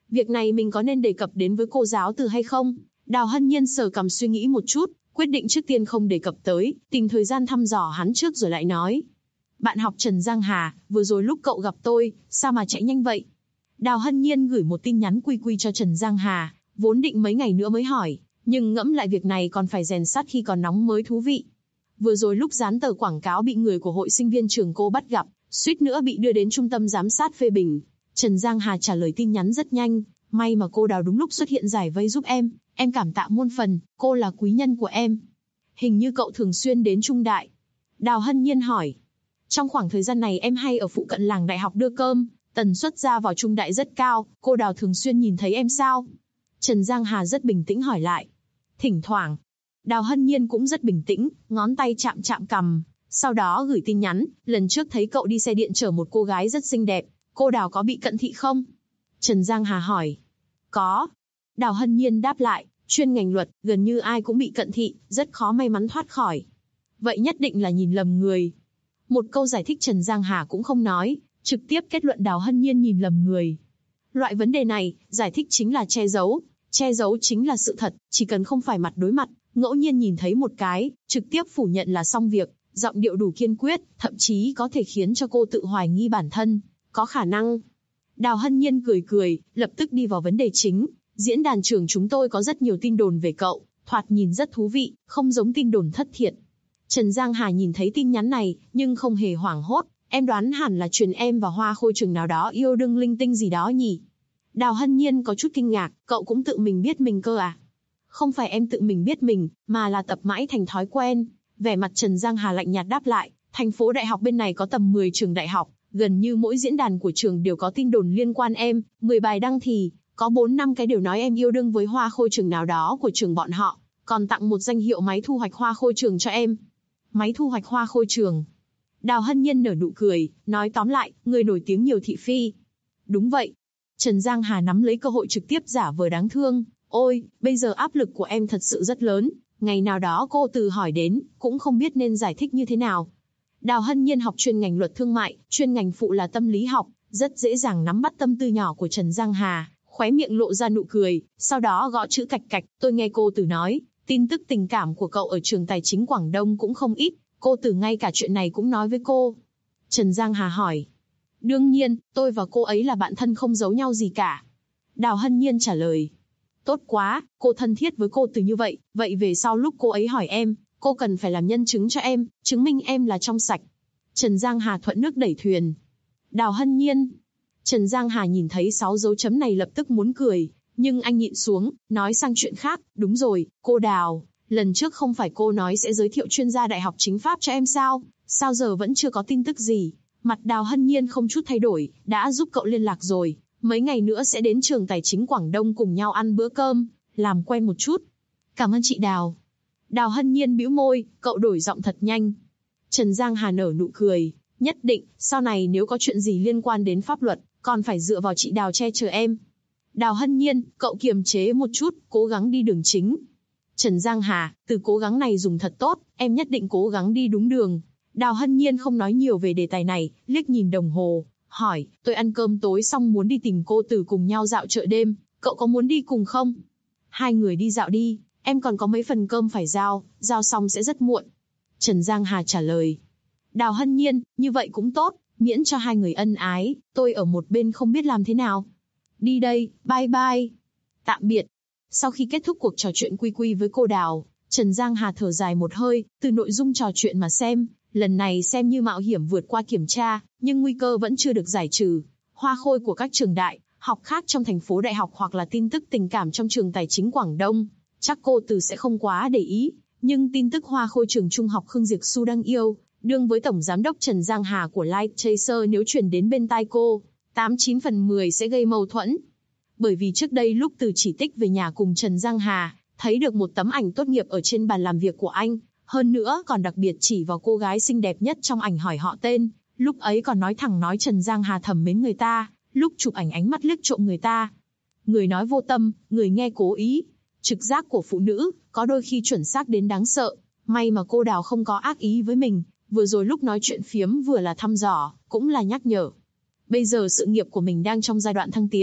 Việc này mình có nên đề cập đến với cô giáo từ hay không? Đào Hân Nhiên sờ cằm suy nghĩ một chút, quyết định trước tiên không đề cập tới, tìm thời gian thăm dò hắn trước rồi lại nói. Bạn học Trần Giang Hà, vừa rồi lúc cậu gặp tôi, sao mà chạy nhanh vậy? Đào Hân Nhiên gửi một tin nhắn quy cho Trần Giang Hà, vốn định mấy ngày nữa mới hỏi, nhưng ngẫm lại việc này còn phải rèn sắt khi còn nóng mới thú vị. Vừa rồi lúc dán tờ quảng cáo bị người của hội sinh viên trường cô bắt gặp, suýt nữa bị đưa đến trung tâm giám sát phê bình. Trần Giang Hà trả lời tin nhắn rất nhanh, may mà cô Đào đúng lúc xuất hiện giải vây giúp em cảm tạ muôn phần, cô là quý nhân của em. Hình như cậu thường xuyên đến Trung Đại. Đào Hân Nhiên hỏi. Trong khoảng thời gian này em hay ở phụ cận làng đại học đưa cơm, tần suất ra vào Trung Đại rất cao, cô Đào thường xuyên nhìn thấy em sao? Trần Giang Hà rất bình tĩnh hỏi lại. Thỉnh thoảng. Đào Hân Nhiên cũng rất bình tĩnh, ngón tay chạm cằm, sau đó gửi tin nhắn, lần trước thấy cậu đi xe điện chở một cô gái rất xinh đẹp, cô Đào có bị cận thị không? Trần Giang Hà hỏi. Có. Đào Hân Nhiên đáp lại, chuyên ngành luật, gần như ai cũng bị cận thị, rất khó may mắn thoát khỏi. Vậy nhất định là nhìn lầm người. Một câu giải thích Trần Giang Hà cũng không nói, trực tiếp kết luận Đào Hân Nhiên nhìn lầm người. Loại vấn đề này, giải thích chính là che giấu chính là sự thật, chỉ cần không phải mặt đối mặt, ngẫu nhiên nhìn thấy một cái, trực tiếp phủ nhận là xong việc, giọng điệu đủ kiên quyết, thậm chí có thể khiến cho cô tự hoài nghi bản thân, có khả năng. Đào Hân Nhiên cười, lập tức đi vào vấn đề chính. Diễn đàn trường chúng tôi có rất nhiều tin đồn về cậu, thoạt nhìn rất thú vị, không giống tin đồn thất thiệt. Trần Giang Hà nhìn thấy tin nhắn này, nhưng không hề hoảng hốt, em đoán hẳn là truyền em và Hoa Khôi trường nào đó yêu đương linh tinh gì đó nhỉ? Đào Hân Nhiên có chút kinh ngạc, cậu cũng tự mình biết mình cơ à? Không phải em tự mình biết mình, mà là tập mãi thành thói quen. Vẻ mặt Trần Giang Hà lạnh nhạt đáp lại, thành phố đại học bên này có tầm 10 trường đại học, gần như mỗi diễn đàn của trường đều có tin đồn liên quan em, 10 bài đăng thì có 4-5 cái đều nói em yêu đương với Hoa Khôi trường nào đó của trường bọn họ, còn tặng một danh hiệu máy thu hoạch Hoa Khôi trường cho em. Máy thu hoạch Hoa Khôi trường. Đào Hân Nhiên nở nụ cười, nói tóm lại, người nổi tiếng nhiều thị phi. Đúng vậy. Trần Giang Hà nắm lấy cơ hội trực tiếp giả vờ đáng thương. Ôi, bây giờ áp lực của em thật sự rất lớn, ngày nào đó cô Từ hỏi đến, cũng không biết nên giải thích như thế nào. Đào Hân Nhiên học chuyên ngành luật thương mại, chuyên ngành phụ là tâm lý học, rất dễ dàng nắm bắt tâm tư nhỏ của Trần Giang Hà, khóe miệng lộ ra nụ cười, sau đó gõ chữ cạch cạch, tôi nghe cô Từ nói, tin tức tình cảm của cậu ở trường tài chính Quảng Đông cũng không ít, cô Từ ngay cả chuyện này cũng nói với cô. Trần Giang Hà hỏi. Đương nhiên, tôi và cô ấy là bạn thân không giấu nhau gì cả. Đào Hân Nhiên trả lời. Tốt quá, cô thân thiết với cô Từ như vậy, vậy về sau lúc cô ấy hỏi em, cô cần phải làm nhân chứng cho em, chứng minh em là trong sạch. Trần Giang Hà thuận nước đẩy thuyền. Đào Hân Nhiên. Trần Giang Hà nhìn thấy 6 dấu chấm này lập tức muốn cười, nhưng anh nhịn xuống, nói sang chuyện khác, đúng rồi, cô Đào, lần trước không phải cô nói sẽ giới thiệu chuyên gia đại học chính pháp cho em sao, sao giờ vẫn chưa có tin tức gì? Mặt Đào Hân Nhiên không chút thay đổi, đã giúp cậu liên lạc rồi, mấy ngày nữa sẽ đến trường tài chính Quảng Đông cùng nhau ăn bữa cơm, làm quen một chút. Cảm ơn chị Đào. Đào Hân Nhiên bĩu môi, cậu đổi giọng thật nhanh. Trần Giang Hà nở nụ cười, nhất định, sau này nếu có chuyện gì liên quan đến pháp luật, còn phải dựa vào chị Đào che chở em. Đào Hân Nhiên, cậu kiềm chế một chút, cố gắng đi đường chính. Trần Giang Hà, từ cố gắng này dùng thật tốt, em nhất định cố gắng đi đúng đường. Đào Hân Nhiên không nói nhiều về đề tài này, liếc nhìn đồng hồ, hỏi, tôi ăn cơm tối xong muốn đi tìm cô Từ cùng nhau dạo chợ đêm, cậu có muốn đi cùng không? Hai người đi dạo đi, em còn có mấy phần cơm phải giao xong sẽ rất muộn. Trần Giang Hà trả lời. Đào Hân Nhiên, như vậy cũng tốt, miễn cho hai người ân ái, tôi ở một bên không biết làm thế nào. Đi đây, bye bye. Tạm biệt. Sau khi kết thúc cuộc trò chuyện quy với cô Đào, Trần Giang Hà thở dài một hơi, từ nội dung trò chuyện mà xem, lần này xem như mạo hiểm vượt qua kiểm tra, nhưng nguy cơ vẫn chưa được giải trừ. Hoa Khôi của các trường đại học khác trong thành phố đại học hoặc là tin tức tình cảm trong trường tài chính Quảng Đông, chắc cô Từ sẽ không quá để ý, nhưng tin tức Hoa Khôi trường trung học Khương Diệp Xu đang yêu đương với tổng giám đốc Trần Giang Hà của Light Chaser nếu truyền đến bên tai cô, 89 phần 10 sẽ gây mâu thuẫn. Bởi vì trước đây lúc Từ chỉ tích về nhà cùng Trần Giang Hà, thấy được một tấm ảnh tốt nghiệp ở trên bàn làm việc của anh, hơn nữa còn đặc biệt chỉ vào cô gái xinh đẹp nhất trong ảnh hỏi họ tên, lúc ấy còn nói thẳng nói Trần Giang Hà thầm mến người ta, lúc chụp ảnh ánh mắt liếc trộm người ta. Người nói vô tâm, người nghe cố ý. Trực giác của phụ nữ, có đôi khi chuẩn xác đến đáng sợ. May mà cô Đào không có ác ý với mình, vừa rồi lúc nói chuyện phiếm vừa là thăm dò, cũng là nhắc nhở. Bây giờ sự nghiệp của mình đang trong giai đoạn thăng tiến,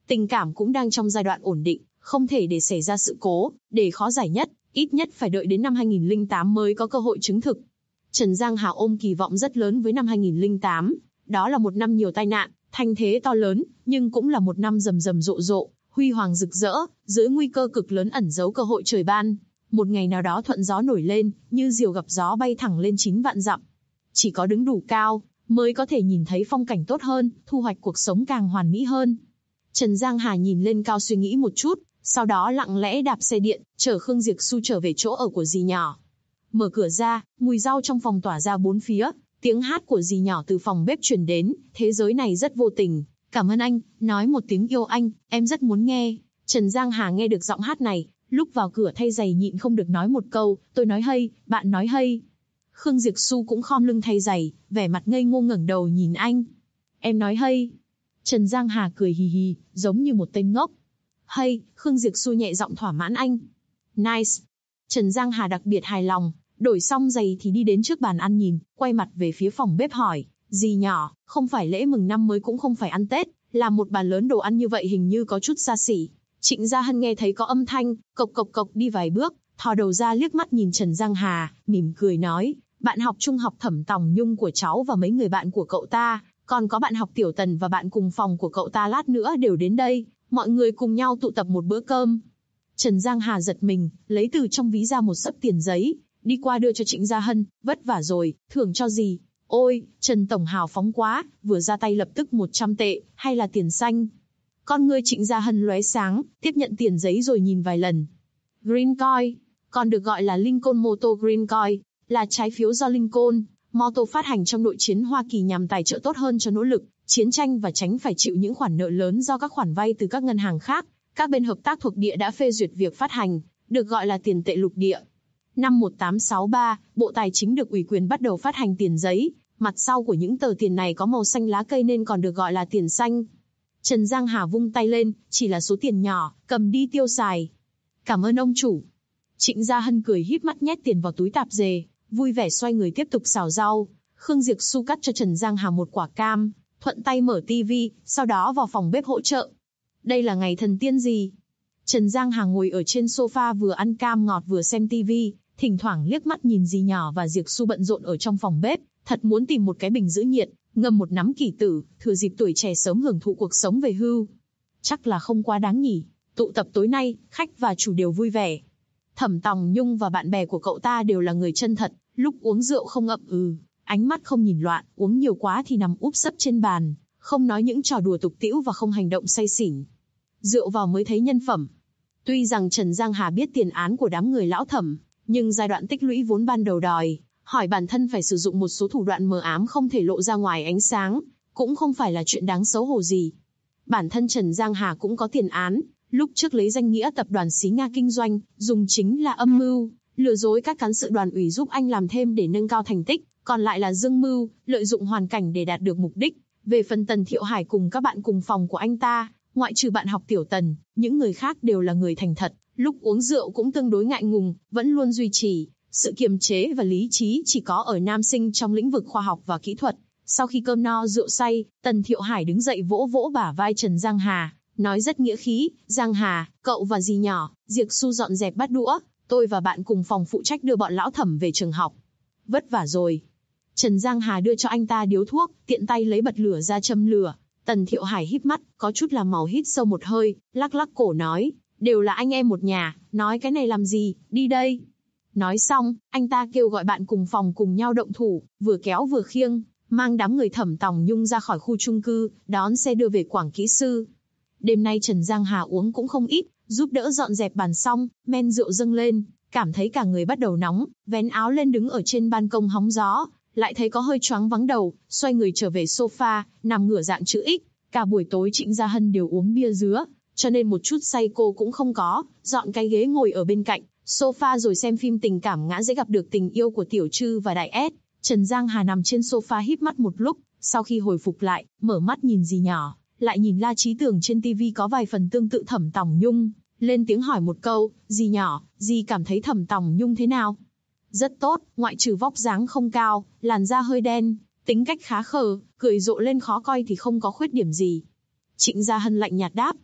Tình cảm cũng đang trong giai đoạn ổn định, không thể để xảy ra sự cố, để khó giải nhất, ít nhất phải đợi đến năm 2008 mới có cơ hội chứng thực. Trần Giang Hà ôm kỳ vọng rất lớn với năm 2008, đó là một năm nhiều tai nạn, thanh thế to lớn, nhưng cũng là một năm rầm rầm rộ rộ, huy hoàng rực rỡ, dưới nguy cơ cực lớn ẩn giấu cơ hội trời ban. Một ngày nào đó thuận gió nổi lên, như diều gặp gió bay thẳng lên 9 vạn dặm. Chỉ có đứng đủ cao, mới có thể nhìn thấy phong cảnh tốt hơn, thu hoạch cuộc sống càng hoàn mỹ hơn. Trần Giang Hà nhìn lên cao suy nghĩ một chút, sau đó lặng lẽ đạp xe điện, chở Khương Diệp Xu trở về chỗ ở của dì nhỏ. Mở cửa ra, mùi rau trong phòng tỏa ra bốn phía, tiếng hát của dì nhỏ từ phòng bếp truyền đến, thế giới này rất vô tình. Cảm ơn anh, nói một tiếng yêu anh, em rất muốn nghe. Trần Giang Hà nghe được giọng hát này, lúc vào cửa thay giày nhịn không được nói một câu, tôi nói hay, bạn nói hay. Khương Diệp Xu cũng khom lưng thay giày, vẻ mặt ngây ngô ngẩng đầu nhìn anh. Em nói hay. Trần Giang Hà cười hì hì, giống như một tên ngốc. Hay, Khương Diệp Xu nhẹ giọng thỏa mãn anh. Nice. Trần Giang Hà đặc biệt hài lòng, đổi xong giày thì đi đến trước bàn ăn nhìn, quay mặt về phía phòng bếp hỏi, dì nhỏ, không phải lễ mừng năm mới cũng không phải ăn Tết, làm một bàn lớn đồ ăn như vậy hình như có chút xa xỉ. Trịnh Gia Hân nghe thấy có âm thanh, cộc cộc cộc đi vài bước, thò đầu ra liếc mắt nhìn Trần Giang Hà, mỉm cười nói, bạn học trung học Thẩm Tòng Nhung của cháu và mấy người bạn của cậu ta, còn có bạn học Tiểu Tần và bạn cùng phòng của cậu ta lát nữa đều đến đây, mọi người cùng nhau tụ tập một bữa cơm. Trần Giang Hà giật mình, lấy từ trong ví ra một xấp tiền giấy, đi qua đưa cho Trịnh Gia Hân, vất vả rồi, thưởng cho gì? Ôi, Trần Tổng hào phóng quá, vừa ra tay lập tức 100 tệ, hay là tiền xanh? Con ngươi Trịnh Gia Hân lóe sáng, tiếp nhận tiền giấy rồi nhìn vài lần. Green Coin, còn được gọi là Lincoln Motor Green Coin, là trái phiếu do Lincoln Motor phát hành trong nội chiến Hoa Kỳ nhằm tài trợ tốt hơn cho nỗ lực chiến tranh và tránh phải chịu những khoản nợ lớn do các khoản vay từ các ngân hàng khác. Các bên hợp tác thuộc địa đã phê duyệt việc phát hành, được gọi là tiền tệ lục địa. Năm 1863, Bộ Tài chính được ủy quyền bắt đầu phát hành tiền giấy, mặt sau của những tờ tiền này có màu xanh lá cây nên còn được gọi là tiền xanh. Trần Giang Hà vung tay lên, chỉ là số tiền nhỏ, cầm đi tiêu xài. Cảm ơn ông chủ. Trịnh Gia Hân cười híp mắt nhét tiền vào túi tạp dề, vui vẻ xoay người tiếp tục xào rau. Khương Diệp Xu cắt cho Trần Giang Hà một quả cam, thuận tay mở tivi, sau đó vào phòng bếp hỗ trợ. Đây là ngày thần tiên gì? Trần Giang Hà ngồi ở trên sofa vừa ăn cam ngọt vừa xem tivi, thỉnh thoảng liếc mắt nhìn dì nhỏ và Diệp Xu bận rộn ở trong phòng bếp, thật muốn tìm một cái bình giữ nhiệt, ngâm một nắm kỷ tử, thừa dịp tuổi trẻ sớm hưởng thụ cuộc sống về hưu. Chắc là không quá đáng nhỉ. Tụ tập tối nay, khách và chủ đều vui vẻ. Thẩm Tòng Nhung và bạn bè của cậu ta đều là người chân thật, lúc uống rượu không ậm ánh mắt không nhìn loạn, uống nhiều quá thì nằm úp sấp trên bàn, không nói những trò đùa tục tĩu và không hành động say xỉn. Rượu vào mới thấy nhân phẩm. Tuy rằng Trần Giang Hà biết tiền án của đám người lão Thẩm, nhưng giai đoạn tích lũy vốn ban đầu đòi hỏi bản thân phải sử dụng một số thủ đoạn mờ ám không thể lộ ra ngoài ánh sáng, cũng không phải là chuyện đáng xấu hổ gì. Bản thân Trần Giang Hà cũng có tiền án, lúc trước lấy danh nghĩa tập đoàn xí Nga kinh doanh, dùng chính là âm mưu, lừa dối các cán sự đoàn ủy giúp anh làm thêm để nâng cao thành tích, còn lại là dương mưu, lợi dụng hoàn cảnh để đạt được mục đích. Về phần Tần Thiệu Hải cùng các bạn cùng phòng của anh ta, ngoại trừ bạn học Tiểu Tần, những người khác đều là người thành thật, lúc uống rượu cũng tương đối ngại ngùng, vẫn luôn duy trì sự kiềm chế và lý trí chỉ có ở nam sinh trong lĩnh vực khoa học và kỹ thuật. Sau khi cơm no rượu say, Tần Thiệu Hải đứng dậy vỗ vỗ bả vai Trần Giang Hà, nói rất nghĩa khí, Giang Hà, cậu và dì nhỏ, Diệp Xu dọn dẹp bát đũa, tôi và bạn cùng phòng phụ trách đưa bọn lão Thẩm về trường học. Vất vả rồi. Trần Giang Hà đưa cho anh ta điếu thuốc, tiện tay lấy bật lửa ra châm lửa. Tần Thiệu Hải híp mắt, có chút làm màu hít sâu một hơi, lắc lắc cổ nói, đều là anh em một nhà, nói cái này làm gì, đi đây. Nói xong, anh ta kêu gọi bạn cùng phòng cùng nhau động thủ, vừa kéo vừa khiêng, mang đám người Thẩm Tòng Nhung ra khỏi khu chung cư, đón xe đưa về Quảng Kỹ Sư. Đêm nay Trần Giang Hà uống cũng không ít, giúp đỡ dọn dẹp bàn xong, men rượu dâng lên, cảm thấy cả người bắt đầu nóng, vén áo lên đứng ở trên ban công hóng gió, lại thấy có hơi choáng vắng đầu, xoay người trở về sofa, nằm ngửa dạng chữ X. Cả buổi tối Trịnh Gia Hân đều uống bia dứa, cho nên một chút say cô cũng không có, dọn cái ghế ngồi ở bên cạnh sofa rồi xem phim tình cảm ngã dễ gặp được tình yêu của Tiểu Trư và Đại S. Trần Giang Hà nằm trên sofa híp mắt một lúc, sau khi hồi phục lại, mở mắt nhìn dì nhỏ, lại nhìn La Chí Tưởng trên TV có vài phần tương tự Thẩm Tòng Nhung, lên tiếng hỏi một câu, dì nhỏ, dì cảm thấy Thẩm Tòng Nhung thế nào? Rất tốt, ngoại trừ vóc dáng không cao, làn da hơi đen, tính cách khá khờ, cười rộ lên khó coi thì không có khuyết điểm gì. Trịnh Gia Hân lạnh nhạt đáp,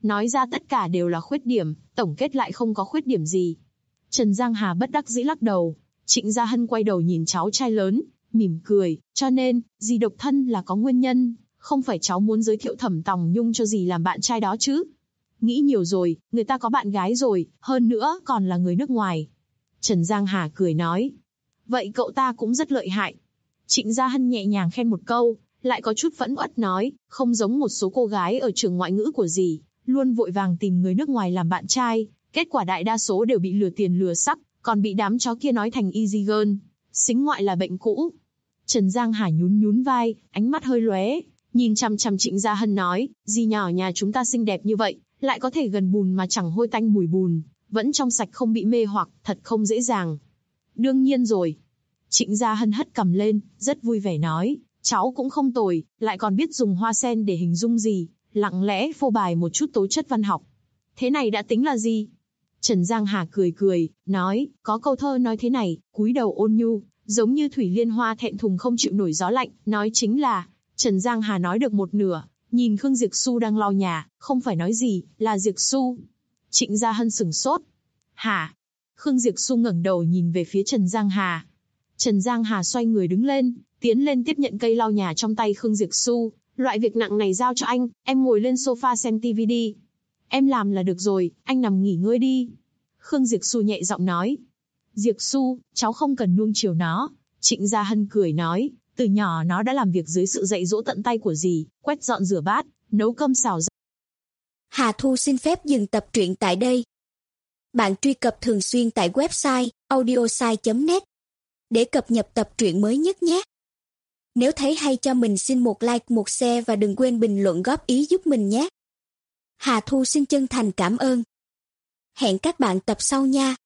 nói ra tất cả đều là khuyết điểm, tổng kết lại không có khuyết điểm gì. Trần Giang Hà bất đắc dĩ lắc đầu. Trịnh Gia Hân quay đầu nhìn cháu trai lớn, mỉm cười, cho nên, dì độc thân là có nguyên nhân, không phải cháu muốn giới thiệu Thẩm Tòng Nhung cho dì làm bạn trai đó chứ. Nghĩ nhiều rồi, người ta có bạn gái rồi, hơn nữa còn là người nước ngoài. Trần Giang Hà cười nói. Vậy cậu ta cũng rất lợi hại. Trịnh Gia Hân nhẹ nhàng khen một câu, lại có chút phẫn uất nói, không giống một số cô gái ở trường ngoại ngữ của dì, luôn vội vàng tìm người nước ngoài làm bạn trai, kết quả đại đa số đều bị lừa tiền lừa sắc, còn bị đám chó kia nói thành easy girl, xính ngoại là bệnh cũ. Trần Giang Hà nhún nhún vai, ánh mắt hơi lóe, nhìn chằm chằm Trịnh Gia Hân nói, dì nhỏ nhà chúng ta xinh đẹp như vậy, lại có thể gần bùn mà chẳng hôi tanh mùi bùn, vẫn trong sạch không bị mê hoặc, thật không dễ dàng. Đương nhiên rồi. Trịnh Gia Hân hất cằm lên, rất vui vẻ nói, cháu cũng không tồi, lại còn biết dùng hoa sen để hình dung gì, lặng lẽ phô bày một chút tố chất văn học. Thế này đã tính là gì? Trần Giang Hà cười cười, nói, có câu thơ nói thế này, cúi đầu ôn nhu, giống như thủy liên hoa thẹn thùng không chịu nổi gió lạnh, nói chính là, Trần Giang Hà nói được một nửa, nhìn Khương Diệp Xu đang lau nhà, không phải nói gì, là Diệp Xu. Trịnh Gia Hân sửng sốt. Hả? Khương Diệp Xu ngẩng đầu nhìn về phía Trần Giang Hà. Trần Giang Hà xoay người đứng lên, tiến lên tiếp nhận cây lau nhà trong tay Khương Diệp Xu, loại việc nặng này giao cho anh, em ngồi lên sofa xem TV đi. Em làm là được rồi, anh nằm nghỉ ngơi đi. Khương Diệp Xu nhẹ giọng nói. Diệp Xu, cháu không cần nuông chiều nó. Trịnh Gia Hân cười nói, từ nhỏ nó đã làm việc dưới sự dạy dỗ tận tay của dì, quét dọn rửa bát, nấu cơm xào rau. Hà Thu xin phép dừng tập truyện tại đây. Bạn truy cập thường xuyên tại website audiosai.net để cập nhật tập truyện mới nhất nhé. Nếu thấy hay cho mình xin một like, một share và đừng quên bình luận góp ý giúp mình nhé. Hà Thu xin chân thành cảm ơn. Hẹn các bạn tập sau nha.